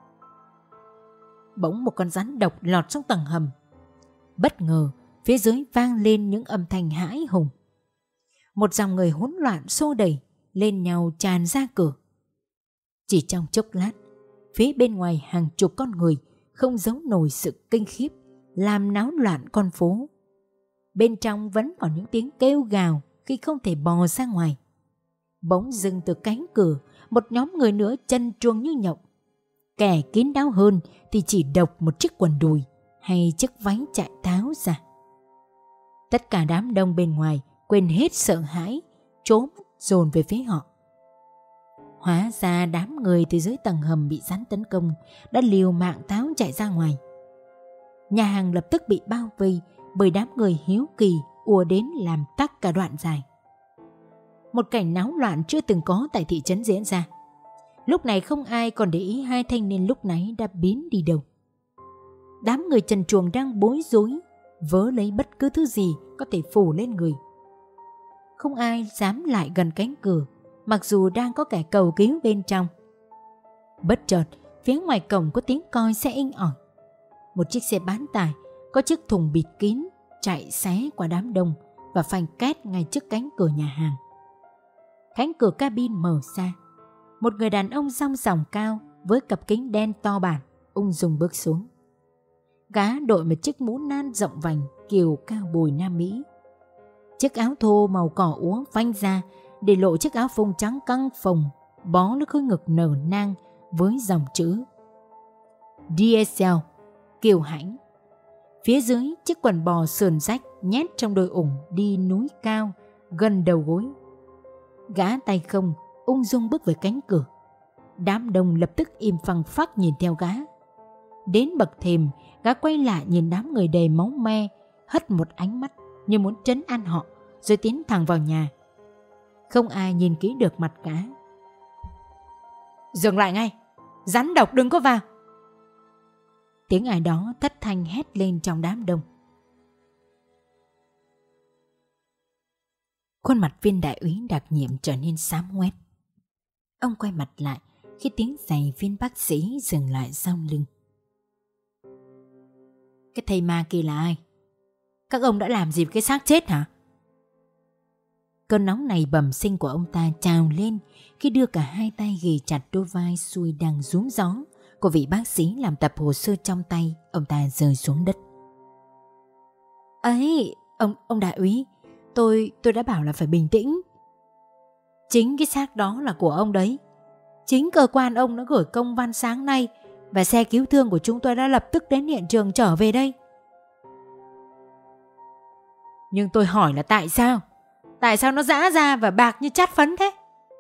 Bỗng một con rắn độc lọt xuống tầng hầm. Bất ngờ phía dưới vang lên những âm thanh hãi hùng. Một dòng người hỗn loạn xô đẩy lên nhau tràn ra cửa. Chỉ trong chốc lát, phía bên ngoài hàng chục con người không giấu nổi sự kinh khiếp làm náo loạn con phố. Bên trong vẫn còn những tiếng kêu gào khi không thể bò ra ngoài. Bỗng dưng từ cánh cửa, một nhóm người nữa chân truông như nhộng. Kẻ kín đáo hơn thì chỉ độc một chiếc quần đùi hay chiếc váy chạy tháo ra. Tất cả đám đông bên ngoài quên hết sợ hãi, trốn dồn về phía họ. Hóa ra đám người từ dưới tầng hầm bị rắn tấn công đã liều mạng tháo chạy ra ngoài. Nhà hàng lập tức bị bao vây bởi đám người hiếu kỳ ùa đến làm tắc cả đoạn dài. Một cảnh náo loạn chưa từng có tại thị trấn diễn ra. Lúc này không ai còn để ý hai thanh niên lúc nãy đã biến đi đâu. Đám người trần truồng đang bối rối, vớ lấy bất cứ thứ gì có thể phủ lên người. Không ai dám lại gần cánh cửa, mặc dù đang có kẻ cầu cứu bên trong. Bất chợt, phía ngoài cổng có tiếng còi xe inh ỏi. Một chiếc xe bán tải có chiếc thùng bịt kín chạy xé qua đám đông và phanh két ngay trước cánh cửa nhà hàng. Cánh cửa cabin mở ra. Một người đàn ông rong ròng cao với cặp kính đen to bản ung dung bước xuống. Gã đội một chiếc mũ nan rộng vành kiểu cao bồi Nam Mỹ. Chiếc áo thô màu cỏ úa phanh ra để lộ chiếc áo phông trắng căng phồng bó lên khối ngực nở nang với dòng chữ DSL kiều hãnh. Phía dưới chiếc quần bò sườn rách nhét trong đôi ủng đi núi cao gần đầu gối. Gã tay không ung dung bước về cánh cửa. Đám đông lập tức im phăng phắc nhìn theo gã. Đến bậc thềm, gã quay lại nhìn đám người đầy máu me, hất một ánh mắt như muốn trấn an họ, rồi tiến thẳng vào nhà. Không ai nhìn kỹ được mặt gã. Dừng lại ngay, rắn độc đừng có vào. Tiếng ai đó thất thanh hét lên trong đám đông. Khuôn mặt viên đại úy đặc nhiệm trở nên xám ngoét. Ông quay mặt lại khi tiếng giày viên bác sĩ dừng lại sau lưng. Cái thầy ma kia là ai? Các ông đã làm gì với cái xác chết hả? Cơn nóng này bẩm sinh của ông ta trào lên khi đưa cả hai tay ghì chặt đôi vai xuôi đang rúm gió của vị bác sĩ làm tập hồ sơ trong tay. Ông ta rơi xuống đất. Ấy, ông đại úy, tôi đã bảo là phải bình tĩnh. Chính cái xác đó là của ông đấy. Chính cơ quan ông đã gửi công văn sáng nay và xe cứu thương của chúng tôi đã lập tức đến hiện trường trở về đây. Nhưng tôi hỏi là tại sao? Tại sao nó giã ra và bạc như chát phấn thế?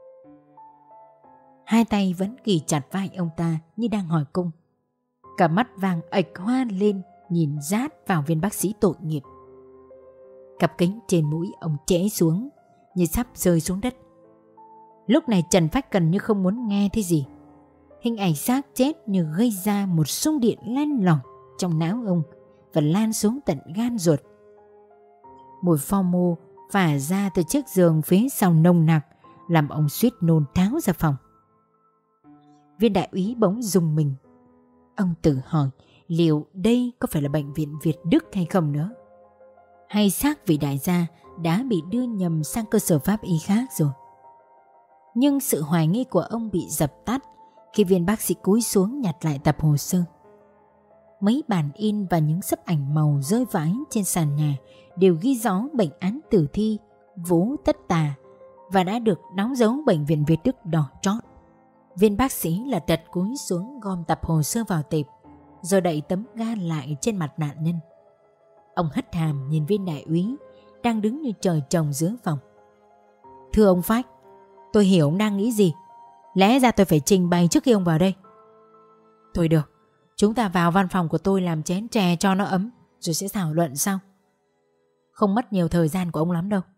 Hai tay vẫn kì chặt vai ông ta như đang hỏi cung. Cả mắt vàng ệch hoa lên nhìn rát vào viên bác sĩ tội nghiệp. Cặp kính trên mũi ông trễ xuống như sắp rơi xuống đất. Lúc này Trần Phách gần như không muốn nghe thấy gì. Hình ảnh xác chết như gây ra một xung điện len lỏi trong não ông và lan xuống tận gan ruột. Mùi pho mô phả ra từ chiếc giường phía sau nồng nặc làm ông suýt nôn tháo ra phòng. Viên đại úy bỗng rùng mình. Ông tự hỏi liệu đây có phải là bệnh viện Việt Đức hay không nữa, hay xác vị đại gia đã bị đưa nhầm sang cơ sở pháp y khác rồi. Nhưng sự hoài nghi của ông bị dập tắt khi viên bác sĩ cúi xuống nhặt lại tập hồ sơ. Mấy bản in và những xấp ảnh màu rơi vãi trên sàn nhà đều ghi rõ bệnh án tử thi Vũ Tất Tà và đã được đóng dấu bệnh viện Việt Đức đỏ chót. Viên bác sĩ lật đật cúi xuống gom tập hồ sơ vào tệp, rồi đậy tấm ga lại trên mặt nạn nhân. Ông hất hàm nhìn viên đại úy đang đứng như trời trồng giữa phòng. Thưa ông Phách, tôi hiểu ông đang nghĩ gì. Lẽ ra tôi phải trình bày trước khi ông vào đây. Thôi được, chúng ta vào văn phòng của tôi làm chén chè cho nó ấm, rồi sẽ thảo luận sau. Không mất nhiều thời gian của ông lắm đâu.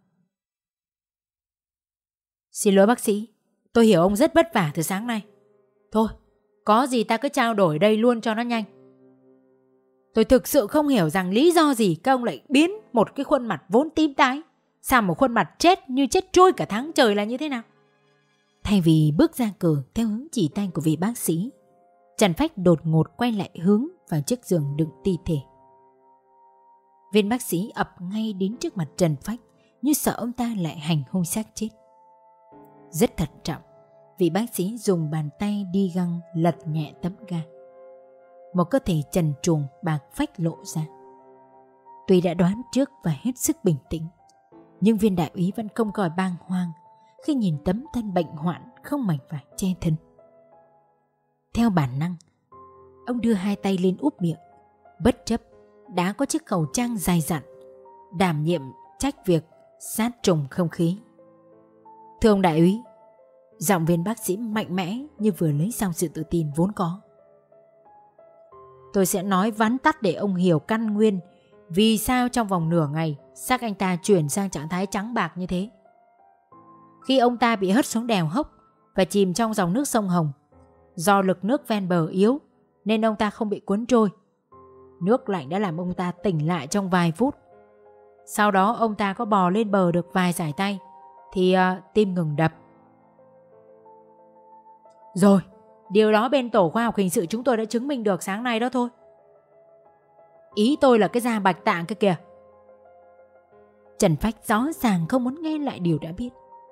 Xin lỗi bác sĩ, tôi hiểu ông rất vất vả từ sáng nay. Thôi, có gì ta cứ trao đổi đây luôn cho nó nhanh. Tôi thực sự không hiểu rằng lý do gì các ông lại biến một cái khuôn mặt vốn tím tái sang một khuôn mặt chết như chết trôi cả tháng trời là như thế nào. Thay vì bước ra cửa theo hướng chỉ tay của vị bác sĩ, Trần Phách đột ngột quay lại hướng vào chiếc giường đựng thi thể. Viên bác sĩ ập ngay đến trước mặt Trần Phách như sợ ông ta lại hành hung xác chết. Rất thận trọng, vị bác sĩ dùng bàn tay đi găng lật nhẹ tấm ga. Một cơ thể trần truồng bạc phách lộ ra. Tuy đã đoán trước và hết sức bình tĩnh, nhưng viên đại úy vẫn không khỏi bàng hoàng khi nhìn tấm thân bệnh hoạn không mảnh vải che thân. Theo bản năng, ông đưa hai tay lên úp miệng, bất chấp đã có chiếc khẩu trang dài dặn đảm nhiệm trách việc sát trùng không khí. Thưa ông đại úy, giọng viên bác sĩ mạnh mẽ như vừa lấy xong sự tự tin vốn có. Tôi sẽ nói vắn tắt để ông hiểu căn nguyên vì sao trong vòng nửa ngày xác anh ta chuyển sang trạng thái trắng bạc như thế. Khi ông ta bị hất xuống đèo Hốc và chìm trong dòng nước sông Hồng, do lực nước ven bờ yếu nên ông ta không bị cuốn trôi. Nước lạnh đã làm ông ta tỉnh lại trong vài phút. Sau đó ông ta có bò lên bờ được vài sải tay thì tim ngừng đập. Rồi, điều đó bên tổ khoa học hình sự chúng tôi đã chứng minh được sáng nay đó thôi. Ý tôi là cái da bạch tạng kia kìa. Trần Phách rõ ràng không muốn nghe lại điều đã biết.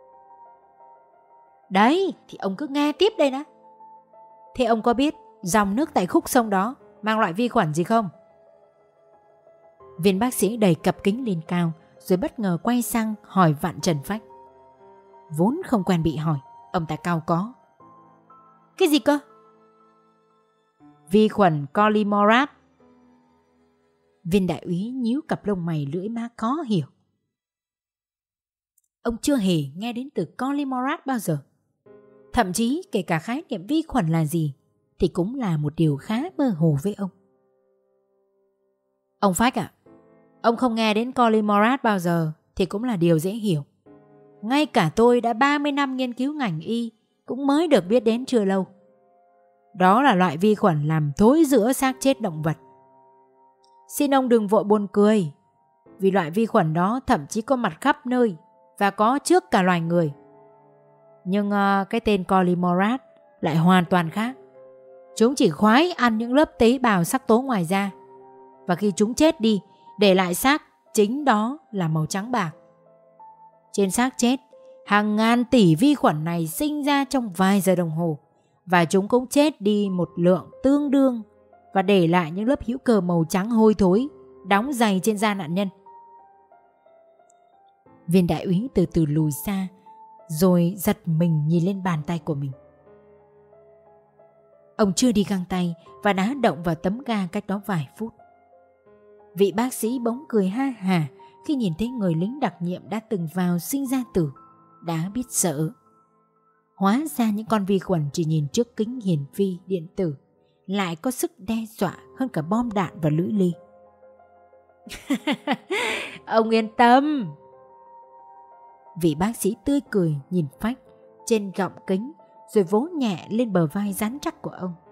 Đấy, thì ông cứ nghe tiếp đây đã. Thế ông có biết dòng nước tại khúc sông đó mang loại vi khuẩn gì không? Viên bác sĩ đẩy cặp kính lên cao rồi bất ngờ quay sang hỏi vặn Trần Phách. Vốn không quen bị hỏi, ông ta cau có. Cái gì cơ? Vi khuẩn Colimorat. Viên đại úy nhíu cặp lông mày lưỡi má khó hiểu. Ông chưa hề nghe đến từ Colimorat bao giờ. Thậm chí kể cả khái niệm vi khuẩn là gì thì cũng là một điều khá mơ hồ với ông. Ông Phách ạ, ông không nghe đến Colimorat bao giờ thì cũng là điều dễ hiểu. Ngay cả tôi đã 30 năm nghiên cứu ngành y cũng mới được biết đến chưa lâu. Đó là loại vi khuẩn làm thối rữa xác chết động vật. Xin ông đừng vội buồn cười, vì loại vi khuẩn đó thậm chí có mặt khắp nơi và có trước cả loài người. Nhưng cái tên Colimorat lại hoàn toàn khác. Chúng chỉ khoái ăn những lớp tế bào sắc tố ngoài da, và khi chúng chết đi để lại xác chính đó là màu trắng bạc. Trên xác chết, hàng ngàn tỷ vi khuẩn này sinh ra trong vài giờ đồng hồ, và chúng cũng chết đi một lượng tương đương và để lại những lớp hữu cơ màu trắng hôi thối đóng dày trên da nạn nhân. Viên đại úy từ từ lùi xa rồi giật mình nhìn lên bàn tay của mình. Ông chưa đi găng tay và đã động vào tấm ga cách đó vài phút. Vị bác sĩ bỗng cười ha hả khi nhìn thấy người lính đặc nhiệm đã từng vào sinh ra tử đã biết sợ. Hóa ra những con vi khuẩn chỉ nhìn trước kính hiển vi điện tử lại có sức đe dọa hơn cả bom đạn và lưỡi ly. Ông yên tâm. Vị bác sĩ tươi cười nhìn Phách trên gọng kính rồi vỗ nhẹ lên bờ vai rắn chắc của ông.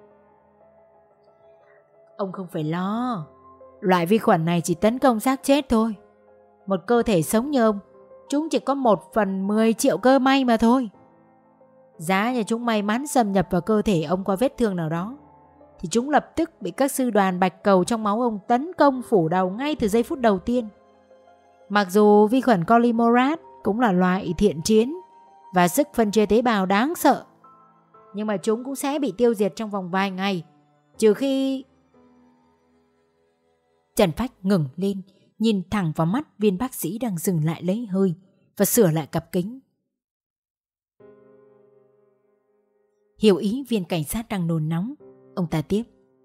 Ông không phải lo. Loại vi khuẩn này chỉ tấn công xác chết thôi. Một cơ thể sống như ông, chúng chỉ có 1/10 triệu cơ may mà thôi. Giá như chúng may mắn xâm nhập vào cơ thể ông qua vết thương nào đó, thì chúng lập tức bị các sư đoàn bạch cầu trong máu ông tấn công phủ đầu ngay từ giây phút đầu tiên. Mặc dù vi khuẩn Collimorat cũng là loại thiện chiến và sức phân chia tế bào đáng sợ, nhưng mà chúng cũng sẽ bị tiêu diệt trong vòng vài ngày, trừ khi... Trần Phách ngừng lên, nhìn thẳng vào mắt viên bác sĩ đang dừng lại lấy hơi và sửa lại cặp kính. Hiểu ý viên cảnh sát đang nôn nóng, ông ta tiếp.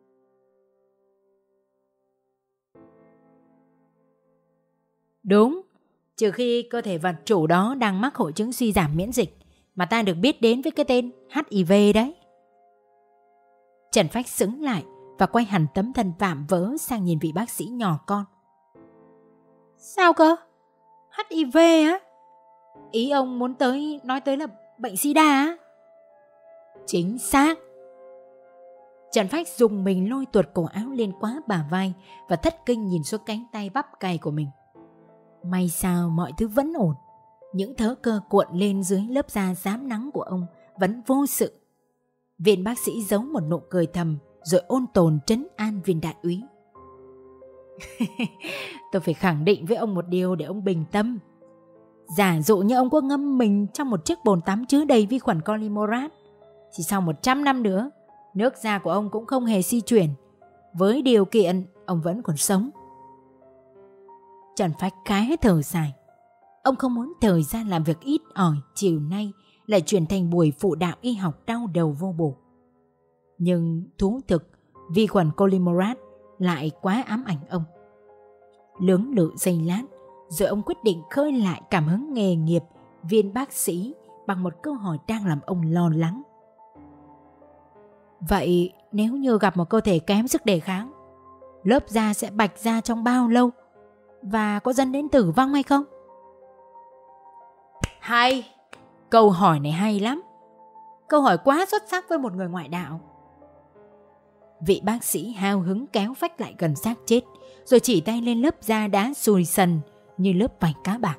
Đúng, trừ khi cơ thể vật chủ đó đang mắc hội chứng suy giảm miễn dịch mà ta được biết đến với cái tên HIV đấy. Trần Phách sững lại và quay hẳn tấm thân vạm vỡ sang nhìn vị bác sĩ nhỏ con. Sao cơ? HIV á? Ý ông muốn nói tới là bệnh sida á? Chính xác. Trần Phách dùng mình lôi tuột cổ áo lên quá bả vai và thất kinh nhìn xuống cánh tay bắp cày của mình. May sao mọi thứ vẫn ổn. Những thớ cơ cuộn lên dưới lớp da rám nắng của ông vẫn vô sự. Viên bác sĩ giấu một nụ cười thầm rồi ôn tồn trấn an viên đại úy. Tôi phải khẳng định với ông một điều để ông bình tâm. Giả dụ như ông có ngâm mình trong một chiếc bồn tắm chứa đầy vi khuẩn Collimorat, thì sau 100 năm nữa, nước da của ông cũng không hề di chuyển, với điều kiện ông vẫn còn sống. Trần Phách khá thở dài. Ông không muốn thời gian làm việc ít ỏi chiều nay lại chuyển thành buổi phụ đạo y học đau đầu vô bổ. Nhưng thú thực, vi khuẩn Collimorat lại quá ám ảnh ông. Lưỡng lự giây lát, rồi ông quyết định khơi lại cảm hứng nghề nghiệp viên bác sĩ bằng một câu hỏi đang làm ông lo lắng. Vậy nếu như gặp một cơ thể kém sức đề kháng, lớp da sẽ bạch ra trong bao lâu và có dẫn đến tử vong hay không? Hay, câu hỏi này hay lắm. Câu hỏi quá xuất sắc với một người ngoại đạo. Vị bác sĩ hào hứng kéo Phách lại gần xác chết, rồi chỉ tay lên lớp da đá sùi sần như lớp vảy cá bạc.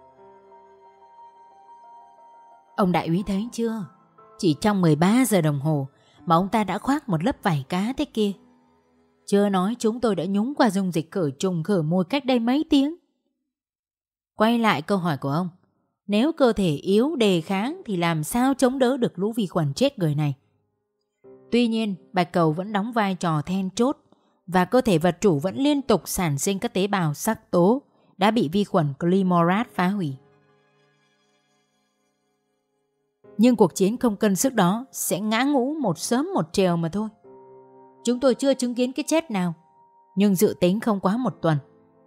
Ông đại úy thấy chưa? Chỉ trong 13 giờ đồng hồ mà ông ta đã khoác một lớp vảy cá thế kia. Chưa nói chúng tôi đã nhúng qua dung dịch khử trùng khử mùi cách đây mấy tiếng. Quay lại câu hỏi của ông. Nếu cơ thể yếu đề kháng thì làm sao chống đỡ được lũ vi khuẩn chết người này? Tuy nhiên, bạch cầu vẫn đóng vai trò then chốt và cơ thể vật chủ vẫn liên tục sản sinh các tế bào sắc tố đã bị vi khuẩn Collimorat phá hủy. Nhưng cuộc chiến không cân sức đó sẽ ngã ngũ một sớm một chiều mà thôi. Chúng tôi chưa chứng kiến cái chết nào, nhưng dự tính không quá 1 tuần.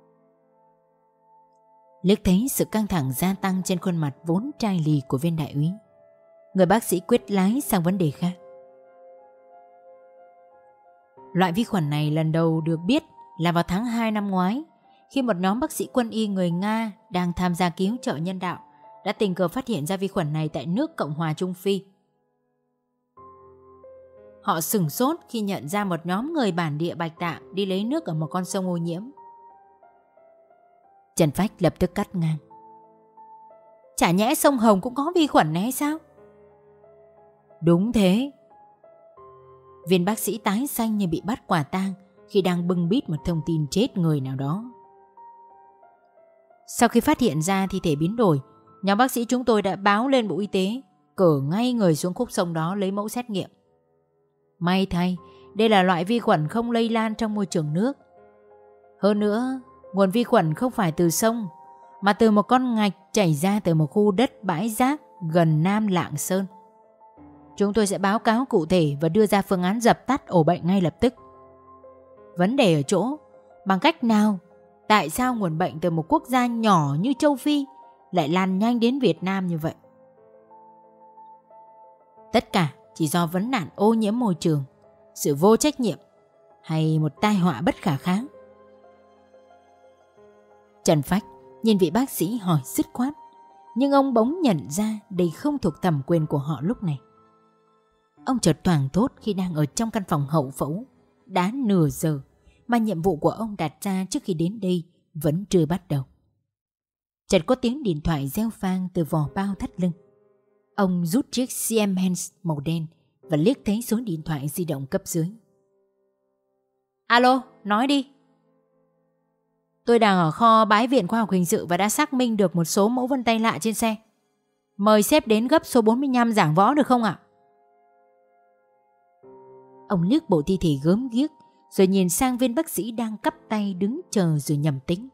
Liếc thấy sự căng thẳng gia tăng trên khuôn mặt vốn trai lì của viên đại úy, người bác sĩ quyết lái sang vấn đề khác. Loại vi khuẩn này lần đầu được biết là vào tháng 2 năm ngoái, khi một nhóm bác sĩ quân y người Nga đang tham gia cứu trợ nhân đạo đã tình cờ phát hiện ra vi khuẩn này tại nước Cộng hòa Trung Phi. Họ sửng sốt khi nhận ra một nhóm người bản địa Bạch Tạng đi lấy nước ở một con sông ô nhiễm. Trần Phách lập tức cắt ngang. Chả nhẽ sông Hồng cũng có vi khuẩn này hay sao? Đúng thế. Viên bác sĩ tái xanh như bị bắt quả tang khi đang bưng bít một thông tin chết người nào đó. Sau khi phát hiện ra thi thể biến đổi, nhóm bác sĩ chúng tôi đã báo lên Bộ Y tế, cử ngay người xuống khúc sông đó lấy mẫu xét nghiệm. May thay, đây là loại vi khuẩn không lây lan trong môi trường nước. Hơn nữa, nguồn vi khuẩn không phải từ sông, mà từ một con ngạch chảy ra từ một khu đất bãi rác gần Nam Lạng Sơn. Chúng tôi sẽ báo cáo cụ thể và đưa ra phương án dập tắt ổ bệnh ngay lập tức. Vấn đề ở chỗ, bằng cách nào, tại sao nguồn bệnh từ một quốc gia nhỏ như châu Phi lại lan nhanh đến Việt Nam như vậy? Tất cả chỉ do vấn nạn ô nhiễm môi trường, sự vô trách nhiệm hay một tai họa bất khả kháng? Trần Phách nhìn vị bác sĩ hỏi dứt khoát, nhưng ông bỗng nhận ra đây không thuộc thẩm quyền của họ lúc này. Ông chợt thoảng thốt khi đang ở trong căn phòng hậu phẫu đã nửa giờ mà nhiệm vụ của ông đặt ra trước khi đến đây vẫn chưa bắt đầu. Chợt có tiếng điện thoại reo vang từ vỏ bao thắt lưng. Ông rút chiếc Siemens màu đen và liếc thấy số điện thoại di động cấp dưới. Alo, nói đi. Tôi đang ở kho bãi viện khoa học hình sự và đã xác minh được một số mẫu vân tay lạ trên xe. Mời sếp đến gấp số 45 Giảng Võ được không ạ? Ông liếc bộ thi thể gớm ghiếc rồi nhìn sang viên bác sĩ đang cắp tay đứng chờ rồi nhầm tính.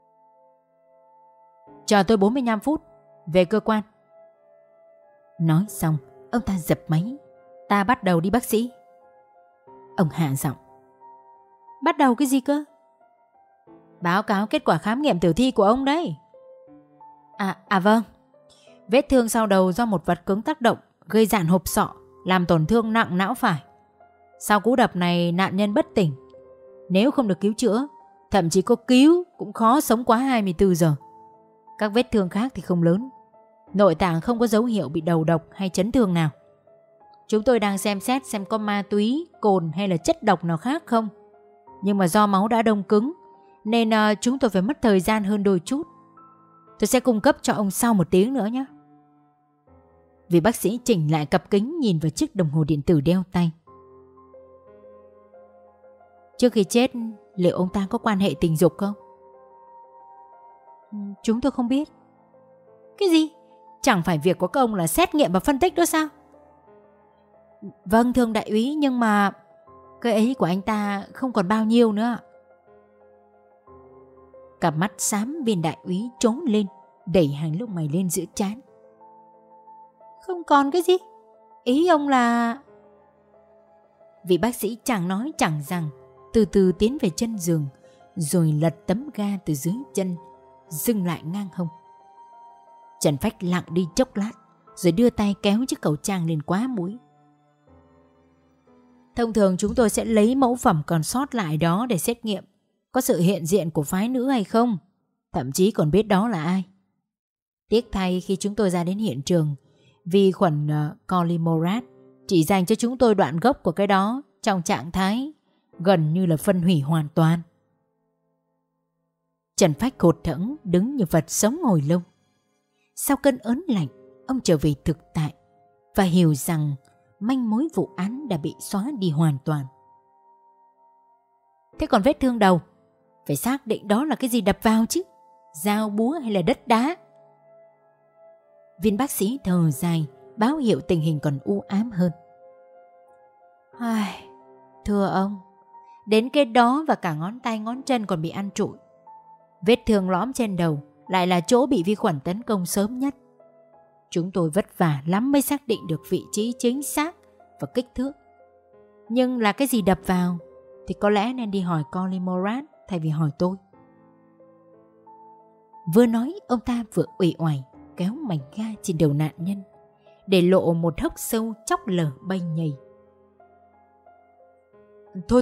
Chờ tôi 45 phút, về cơ quan. Nói xong, ông ta dập máy. Ta bắt đầu đi bác sĩ. Ông hạ giọng. Bắt đầu cái gì cơ? Báo cáo kết quả khám nghiệm tử thi của ông đấy. Vâng. Vết thương sau đầu do một vật cứng tác động gây rạn hộp sọ, làm tổn thương nặng não phải. Sau cú đập này nạn nhân bất tỉnh. Nếu không được cứu chữa, thậm chí có cứu cũng khó sống quá 24 giờ. Các vết thương khác thì không lớn. Nội tạng không có dấu hiệu bị đầu độc hay chấn thương nào. Chúng tôi đang xem xét xem có ma túy, cồn hay là chất độc nào khác không. Nhưng mà do máu đã đông cứng nên chúng tôi phải mất thời gian hơn đôi chút. Tôi sẽ cung cấp cho ông sau 1 tiếng nữa nhé. Vì bác sĩ chỉnh lại cặp kính nhìn vào chiếc đồng hồ điện tử đeo tay. Trước khi chết, liệu ông ta có quan hệ tình dục không? Chúng tôi không biết. Cái gì? Chẳng phải việc của các ông là xét nghiệm và phân tích đó sao? Vâng thưa đại úy, nhưng mà cái ấy của anh ta không còn bao nhiêu nữa. Cặp mắt xám viên đại úy trốn lên, đẩy hàng lông mày lên giữa trán. Không còn cái gì? Ý ông là... Vị bác sĩ chẳng nói chẳng rằng, từ từ tiến về chân giường, rồi lật tấm ga từ dưới chân, dừng lại ngang hông. Trần Phách lặng đi chốc lát, rồi đưa tay kéo chiếc khẩu trang lên quá mũi. Thông thường chúng tôi sẽ lấy mẫu phẩm còn sót lại đó để xét nghiệm có sự hiện diện của phái nữ hay không, thậm chí còn biết đó là ai. Tiếc thay khi chúng tôi ra đến hiện trường, vi khuẩn Collimorat chỉ dành cho chúng tôi đoạn gốc của cái đó trong trạng thái gần như là phân hủy hoàn toàn. Trần Phách hụt hẫng đứng như vật sống hồi lâu. Sau cơn ớn lạnh, ông trở về thực tại và hiểu rằng manh mối vụ án đã bị xóa đi hoàn toàn. Thế còn vết thương đầu, phải xác định đó là cái gì đập vào chứ, dao búa hay là đất đá? Viên bác sĩ thở dài, báo hiệu tình hình còn u ám hơn. Thưa ông, đến cái đó và cả ngón tay ngón chân còn bị ăn trụi. Vết thương lõm trên đầu lại là chỗ bị vi khuẩn tấn công sớm nhất. Chúng tôi vất vả lắm mới xác định được vị trí chính xác và kích thước. Nhưng là cái gì đập vào thì có lẽ nên đi hỏi Collimorat thay vì hỏi tôi. Vừa nói, ông ta vừa uể oải kéo mảnh ga trên đầu nạn nhân, để lộ một hốc sâu chóc lở bay nhầy. Thôi.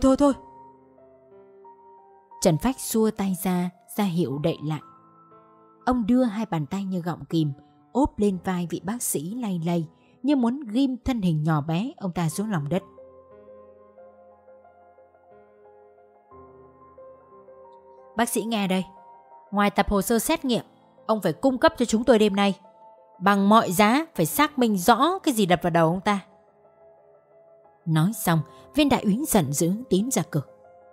Trần Phách xua tay ra hiệu đậy lại. Ông đưa hai bàn tay như gọng kìm ốp lên vai vị bác sĩ lay lay, như muốn ghim thân hình nhỏ bé ông ta xuống lòng đất. Bác sĩ nghe đây, ngoài tập hồ sơ xét nghiệm, ông phải cung cấp cho chúng tôi đêm nay. Bằng mọi giá phải xác minh rõ cái gì đập vào đầu ông ta. Nói xong, viên đại úy giận dữ tiến ra cửa.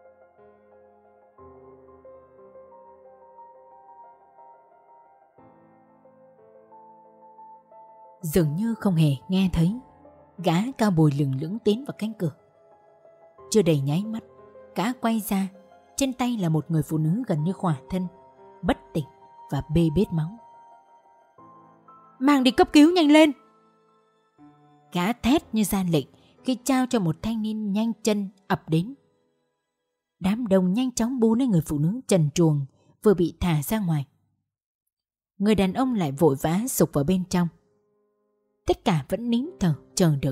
Dường như không hề nghe thấy, gã cao bồi lừng lững tiến vào cánh cửa. Chưa đầy nháy mắt, gã quay ra, trên tay là một người phụ nữ gần như khỏa thân, bất tỉnh và bê bết máu. Mang đi cấp cứu nhanh lên! Gã thét như ra lệnh khi trao cho một thanh niên nhanh chân ập đến. Đám đông nhanh chóng bú lấy người phụ nữ trần truồng vừa bị thả ra ngoài. Người đàn ông lại vội vã sục vào bên trong. Tất cả vẫn nín thở chờ đợi.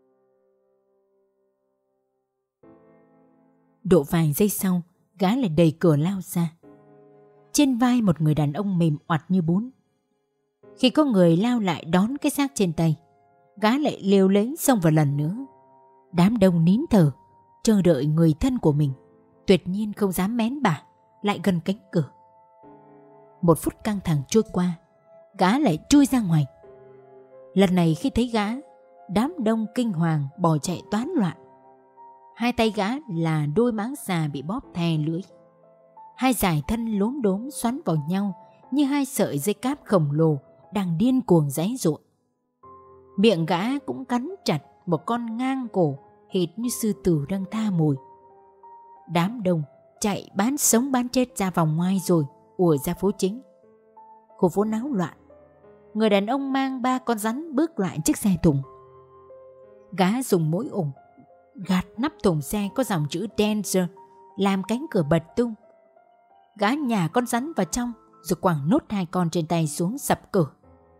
Độ vài giây sau, gã lại đẩy cửa lao ra. Trên vai một người đàn ông mềm oặt như bún. Khi có người lao lại đón cái xác trên tay, gã lại liều lĩnh xông vào lần nữa. Đám đông nín thở chờ đợi người thân của mình, tuyệt nhiên không dám mén bà lại gần cánh cửa. 1 phút căng thẳng trôi qua, gã lại chui ra ngoài. Lần này khi thấy gã, đám đông kinh hoàng bỏ chạy toán loạn. 2 tay gã là đôi máng xà bị bóp thè lưỡi. 2 dải thân lốm đốm xoắn vào nhau như 2 sợi dây cáp khổng lồ đang điên cuồng giãy giụa. Miệng gã cũng cắn chặt một con ngang cổ hệt như sư tử đang tha mồi. Đám đông chạy bán sống bán chết ra vòng ngoài rồi ùa ra phố chính. Khu phố náo loạn. Người đàn ông mang 3 con rắn bước lại chiếc xe thùng. Gã dùng mũi ủng gạt nắp thùng xe có dòng chữ Danger làm cánh cửa bật tung. Gã nhả con rắn vào trong rồi quẳng nốt 2 con trên tay xuống sập cửa.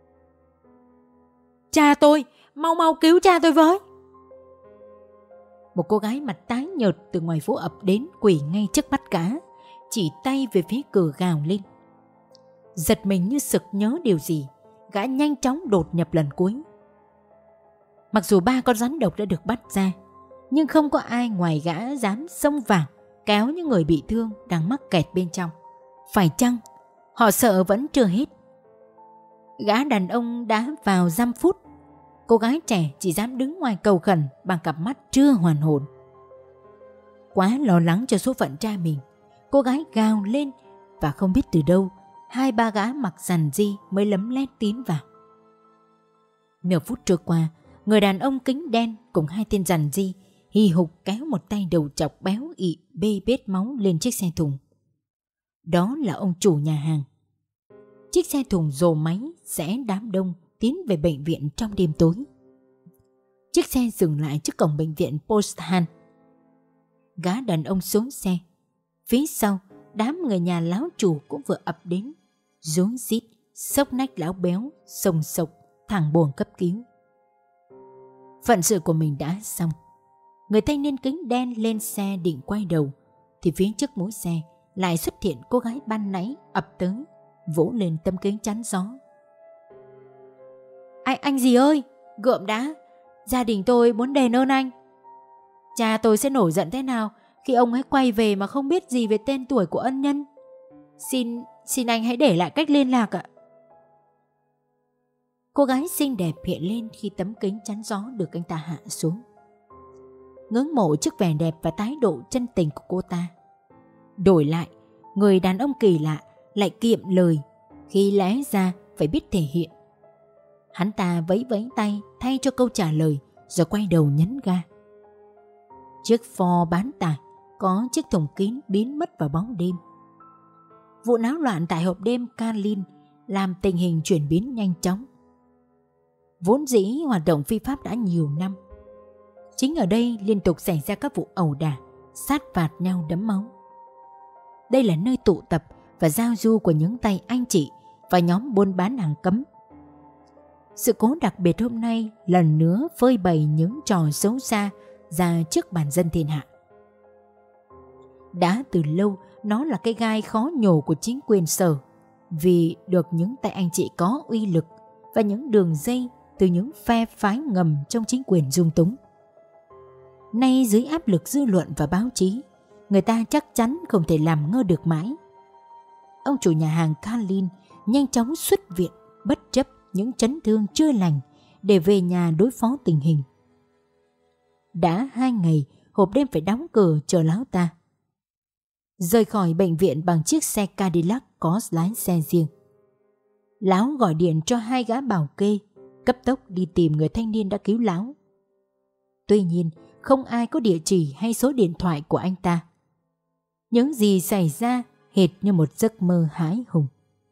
Cha tôi, mau mau cứu cha tôi với. Một cô gái mặt tái nhợt từ ngoài phố ập đến quỳ ngay trước mắt gã, chỉ tay về phía cửa gào lên. Giật mình như sực nhớ điều gì, gã nhanh chóng đột nhập lần cuối. Mặc dù 3 con rắn độc đã được bắt ra, nhưng không có ai ngoài gã dám xông vào kéo những người bị thương đang mắc kẹt bên trong. Phải chăng họ sợ vẫn chưa hết? Gã đàn ông đã vào giam phút. Cô gái trẻ chỉ dám đứng ngoài cầu khẩn bằng cặp mắt chưa hoàn hồn. Quá lo lắng cho số phận cha mình, cô gái gào lên và không biết từ đâu 2-3 gã mặc rằn ri mới lấm lét tiến vào. Nửa phút trôi qua, người đàn ông kính đen cùng 2 tên rằn ri hì hục kéo một tay đầu chọc béo ị bê bết máu lên chiếc xe thùng. Đó là ông chủ nhà hàng. Chiếc xe thùng rồ máy rẽ đám đông tiến về bệnh viện trong đêm tối. Chiếc xe dừng lại trước cổng bệnh viện Postham. Gã đàn ông xuống xe. Phía sau, đám người nhà láo chủ cũng vừa ập đến, rối rít xốc nách lão béo xồng xộc thẳng buồng cấp cứu. Phận sự của mình đã xong. Người thanh niên kính đen lên xe định quay đầu, thì phía trước mũi xe lại xuất hiện cô gái ban nãy ập tới, vỗ lên tấm kính chắn gió. Anh gì ơi, gượm đã, gia đình tôi muốn đền ơn anh. Cha tôi sẽ nổi giận thế nào khi ông ấy quay về mà không biết gì về tên tuổi của ân nhân. Xin anh hãy để lại cách liên lạc ạ. Cô gái xinh đẹp hiện lên khi tấm kính chắn gió được anh ta hạ xuống. Ngưỡng mộ trước vẻ đẹp và thái độ chân tình của cô ta. Đổi lại, người đàn ông kỳ lạ lại kiệm lời khi lẽ ra phải biết thể hiện. Hắn ta vẫy vẫy tay thay cho câu trả lời rồi quay đầu nhấn ga. Chiếc Ford bán tải có chiếc thùng kín biến mất vào bóng đêm. Vụ náo loạn tại hộp đêm Carlin làm tình hình chuyển biến nhanh chóng. Vốn dĩ hoạt động phi pháp đã nhiều năm. Chính ở đây liên tục xảy ra các vụ ẩu đả, sát phạt nhau đẫm máu. Đây là nơi tụ tập và giao du của những tay anh chị và nhóm buôn bán hàng cấm. Sự cố đặc biệt hôm nay lần nữa phơi bày những trò xấu xa ra trước bàn dân thiên hạ. Đã từ lâu nó là cái gai khó nhổ của chính quyền sở, vì được những tay anh chị có uy lực và những đường dây từ những phe phái ngầm trong chính quyền dung túng. Nay dưới áp lực dư luận và báo chí, người ta chắc chắn không thể làm ngơ được mãi. Ông chủ nhà hàng Carlin nhanh chóng xuất viện bất chấp những chấn thương chưa lành để về nhà đối phó tình hình. Đã 2 ngày hộp đêm phải đóng cửa chờ lão ta. Rời khỏi bệnh viện bằng chiếc xe Cadillac có lái xe riêng. Lão gọi điện cho 2 gã bảo kê cấp tốc đi tìm người thanh niên đã cứu lão. Tuy nhiên không ai có địa chỉ hay số điện thoại của anh ta. Những gì xảy ra hệt như một giấc mơ hãi hùng.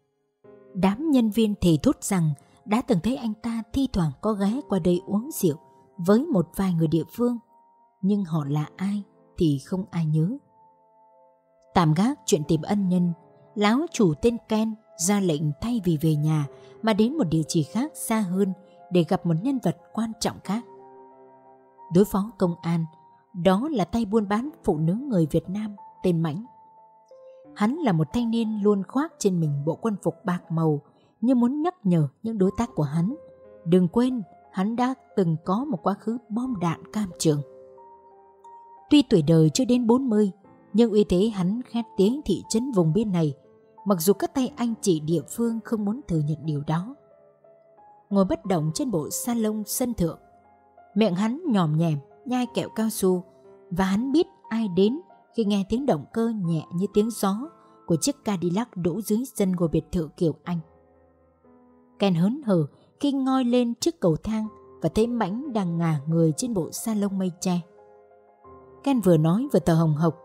Đám nhân viên thì thốt rằng đã từng thấy anh ta thi thoảng có ghé qua đây uống rượu với một vài người địa phương, nhưng họ là ai thì không ai nhớ. Tạm gác chuyện tìm ân nhân, lão chủ tên Ken ra lệnh thay vì về nhà mà đến một địa chỉ khác xa hơn để gặp một nhân vật quan trọng khác. Đối phó công an, đó là tay buôn bán phụ nữ người Việt Nam tên Mãnh. Hắn là một thanh niên luôn khoác trên mình bộ quân phục bạc màu, như muốn nhắc nhở những đối tác của hắn đừng quên hắn đã từng có một quá khứ bom đạn cam trường. Tuy tuổi đời chưa đến 40, nhưng uy thế hắn khét tiếng thị trấn vùng biên này, mặc dù các tay anh chị địa phương không muốn thừa nhận điều đó. Ngồi bất động trên bộ salon sân thượng, miệng hắn nhòm nhèm nhai kẹo cao su, và hắn biết ai đến khi nghe tiếng động cơ nhẹ như tiếng gió của chiếc Cadillac đỗ dưới sân ngôi biệt thự kiểu Anh. Ken hớn hở khi ngoi lên chiếc cầu thang và thấy Mãnh đang ngả người trên bộ salon mây tre. Ken vừa nói vừa thở hồng hộc.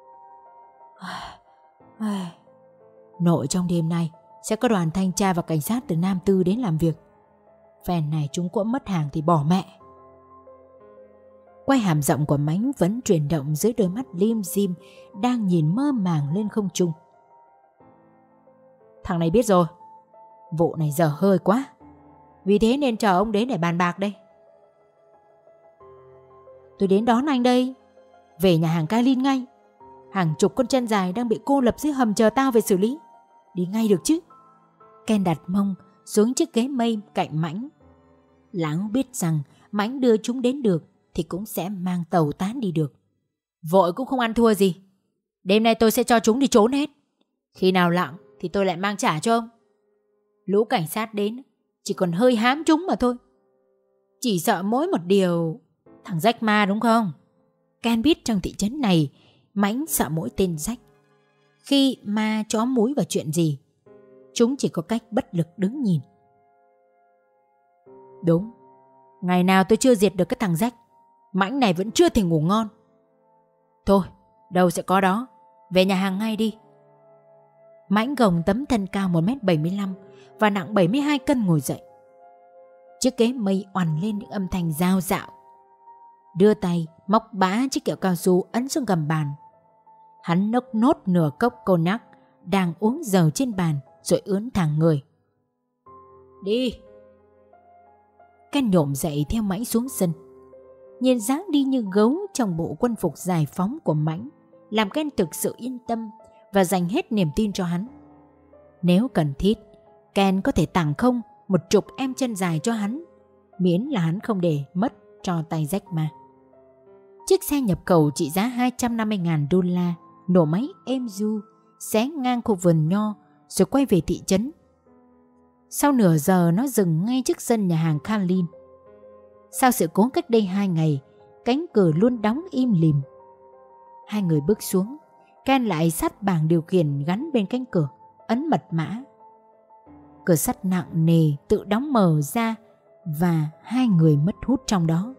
Nội trong đêm nay sẽ có đoàn thanh tra và cảnh sát từ Nam Tư đến làm việc. Phen này chúng cũng mất hàng thì bỏ mẹ. Quay hàm giọng của Mãnh vẫn chuyển động dưới đôi mắt lim dim đang nhìn mơ màng lên không trung. Thằng này biết rồi, vụ này dở hơi quá, vì thế nên chờ ông đến để bàn bạc đây. Tôi đến đón anh đây, về nhà hàng Kalin ngay. Hàng chục con chân dài đang bị cô lập dưới hầm chờ tao về xử lý. Đi ngay được chứ. Ken đặt mông xuống chiếc ghế mây cạnh Mãnh. Lão biết rằng Mãnh đưa chúng đến được thì cũng sẽ mang tàu tán đi được. Vội cũng không ăn thua gì. Đêm nay tôi sẽ cho chúng đi trốn hết. Khi nào lặng thì tôi lại mang trả cho ông. Lũ cảnh sát đến chỉ còn hơi hám chúng mà thôi. Chỉ sợ mỗi một điều, thằng Jack Ma đúng không? Ken biết trong thị trấn này Mãnh sợ mỗi tên Jack. Khi ma chó múi vào chuyện gì, chúng chỉ có cách bất lực đứng nhìn. Đúng, ngày nào tôi chưa diệt được cái thằng Jack, Mãnh này vẫn chưa thể ngủ ngon. Thôi, đâu sẽ có đó. Về nhà hàng ngay đi. Mãnh gồng tấm thân cao 1m75 và nặng 72 cân ngồi dậy. Chiếc ghế mây oằn lên những âm thanh dao dạo. Đưa tay móc bã chiếc kẹo cao su ấn xuống gầm bàn. Hắn nốc nốt nửa cốc cognac đang uống dầu trên bàn rồi ướn thẳng người. Đi. Ken nhổm dậy theo Mãnh xuống sân. Nhìn dáng đi như gấu trong bộ quân phục giải phóng của Mãnh làm Ken thực sự yên tâm và dành hết niềm tin cho hắn. Nếu cần thiết, Ken có thể tặng không 10 em chân dài cho hắn, miễn là hắn không để mất cho tay Jack Ma. Chiếc xe nhập khẩu trị giá $250,000 nổ máy êm du xé ngang khu vườn nho rồi quay về thị trấn. Sau nửa giờ nó dừng ngay trước sân nhà hàng Kalin. Sau sự cố cách đây 2 ngày, cánh cửa luôn đóng im lìm. Hai người bước xuống, Ken lại sát bảng điều khiển gắn bên cánh cửa, ấn mật mã. Cửa sắt nặng nề tự đóng mở ra và hai người mất hút trong đó.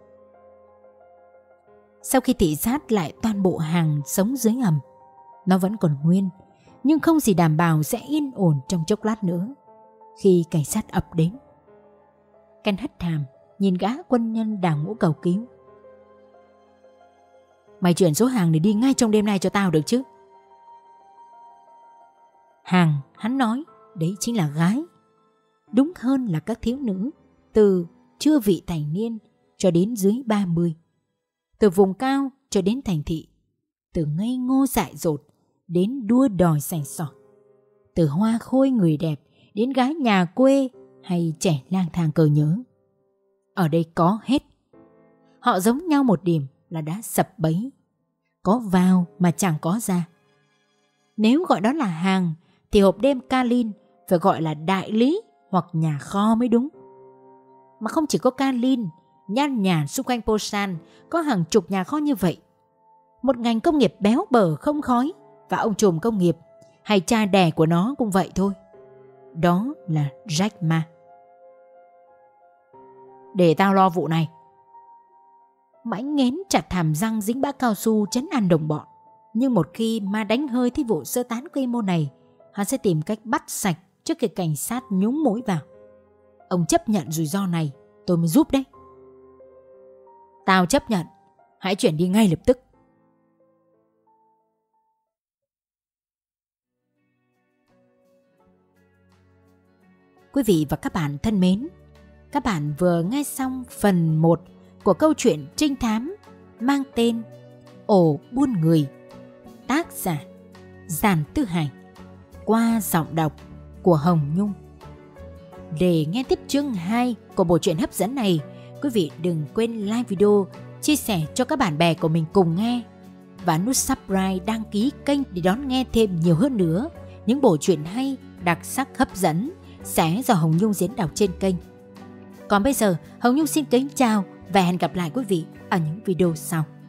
Sau khi thị sát lại toàn bộ hàng sống dưới hầm, nó vẫn còn nguyên, nhưng không gì đảm bảo sẽ yên ổn trong chốc lát nữa. Khi cảnh sát ập đến, Ken hất hàm nhìn gã quân nhân đào ngũ cầu cứu. Mày chuyển số hàng để đi ngay trong đêm nay cho tao được chứ? Hàng hắn nói đấy chính là gái, đúng hơn là các thiếu nữ từ chưa vị thành niên cho đến dưới 30, từ vùng cao cho đến thành thị, từ ngây ngô dại dột đến đua đòi sành sỏi, từ hoa khôi người đẹp đến gái nhà quê hay trẻ lang thang cờ nhớ. Ở đây có hết. Họ giống nhau một điểm là đã sập bẫy, có vào mà chẳng có ra. Nếu gọi đó là hàng thì hộp đêm Kalin phải gọi là đại lý hoặc nhà kho mới đúng. Mà không chỉ có Kalin, nhan nhản xung quanh Busan có hàng chục nhà kho như vậy. Một ngành công nghiệp béo bở không khói, và ông trùm công nghiệp hay cha đẻ của nó cũng vậy thôi. Đó là Jack Ma. Để tao lo vụ này. Mãnh nghiến chặt hàm răng dính bã cao su trấn an đồng bọn. Nhưng một khi Ma đánh hơi thấy vụ sơ tán quy mô này, hắn sẽ tìm cách bắt sạch trước khi cảnh sát nhúng mũi vào. Ông chấp nhận rủi ro này, tôi mới giúp đấy. Tao chấp nhận. Hãy chuyển đi ngay lập tức. Quý vị và các bạn thân mến, các bạn vừa nghe xong phần 1 của câu chuyện trinh thám mang tên Ổ Buôn Người, tác giả Giản Tư Hải, qua giọng đọc của Hồng Nhung. Để nghe tiếp chương 2 của bộ truyện hấp dẫn này, quý vị đừng quên like video, chia sẻ cho các bạn bè của mình cùng nghe và nút subscribe đăng ký kênh để đón nghe thêm nhiều hơn nữa những bộ truyện hay, đặc sắc, hấp dẫn sẽ do Hồng Nhung diễn đọc trên kênh. Còn bây giờ, Hồng Nhung xin kính chào và hẹn gặp lại quý vị ở những video sau.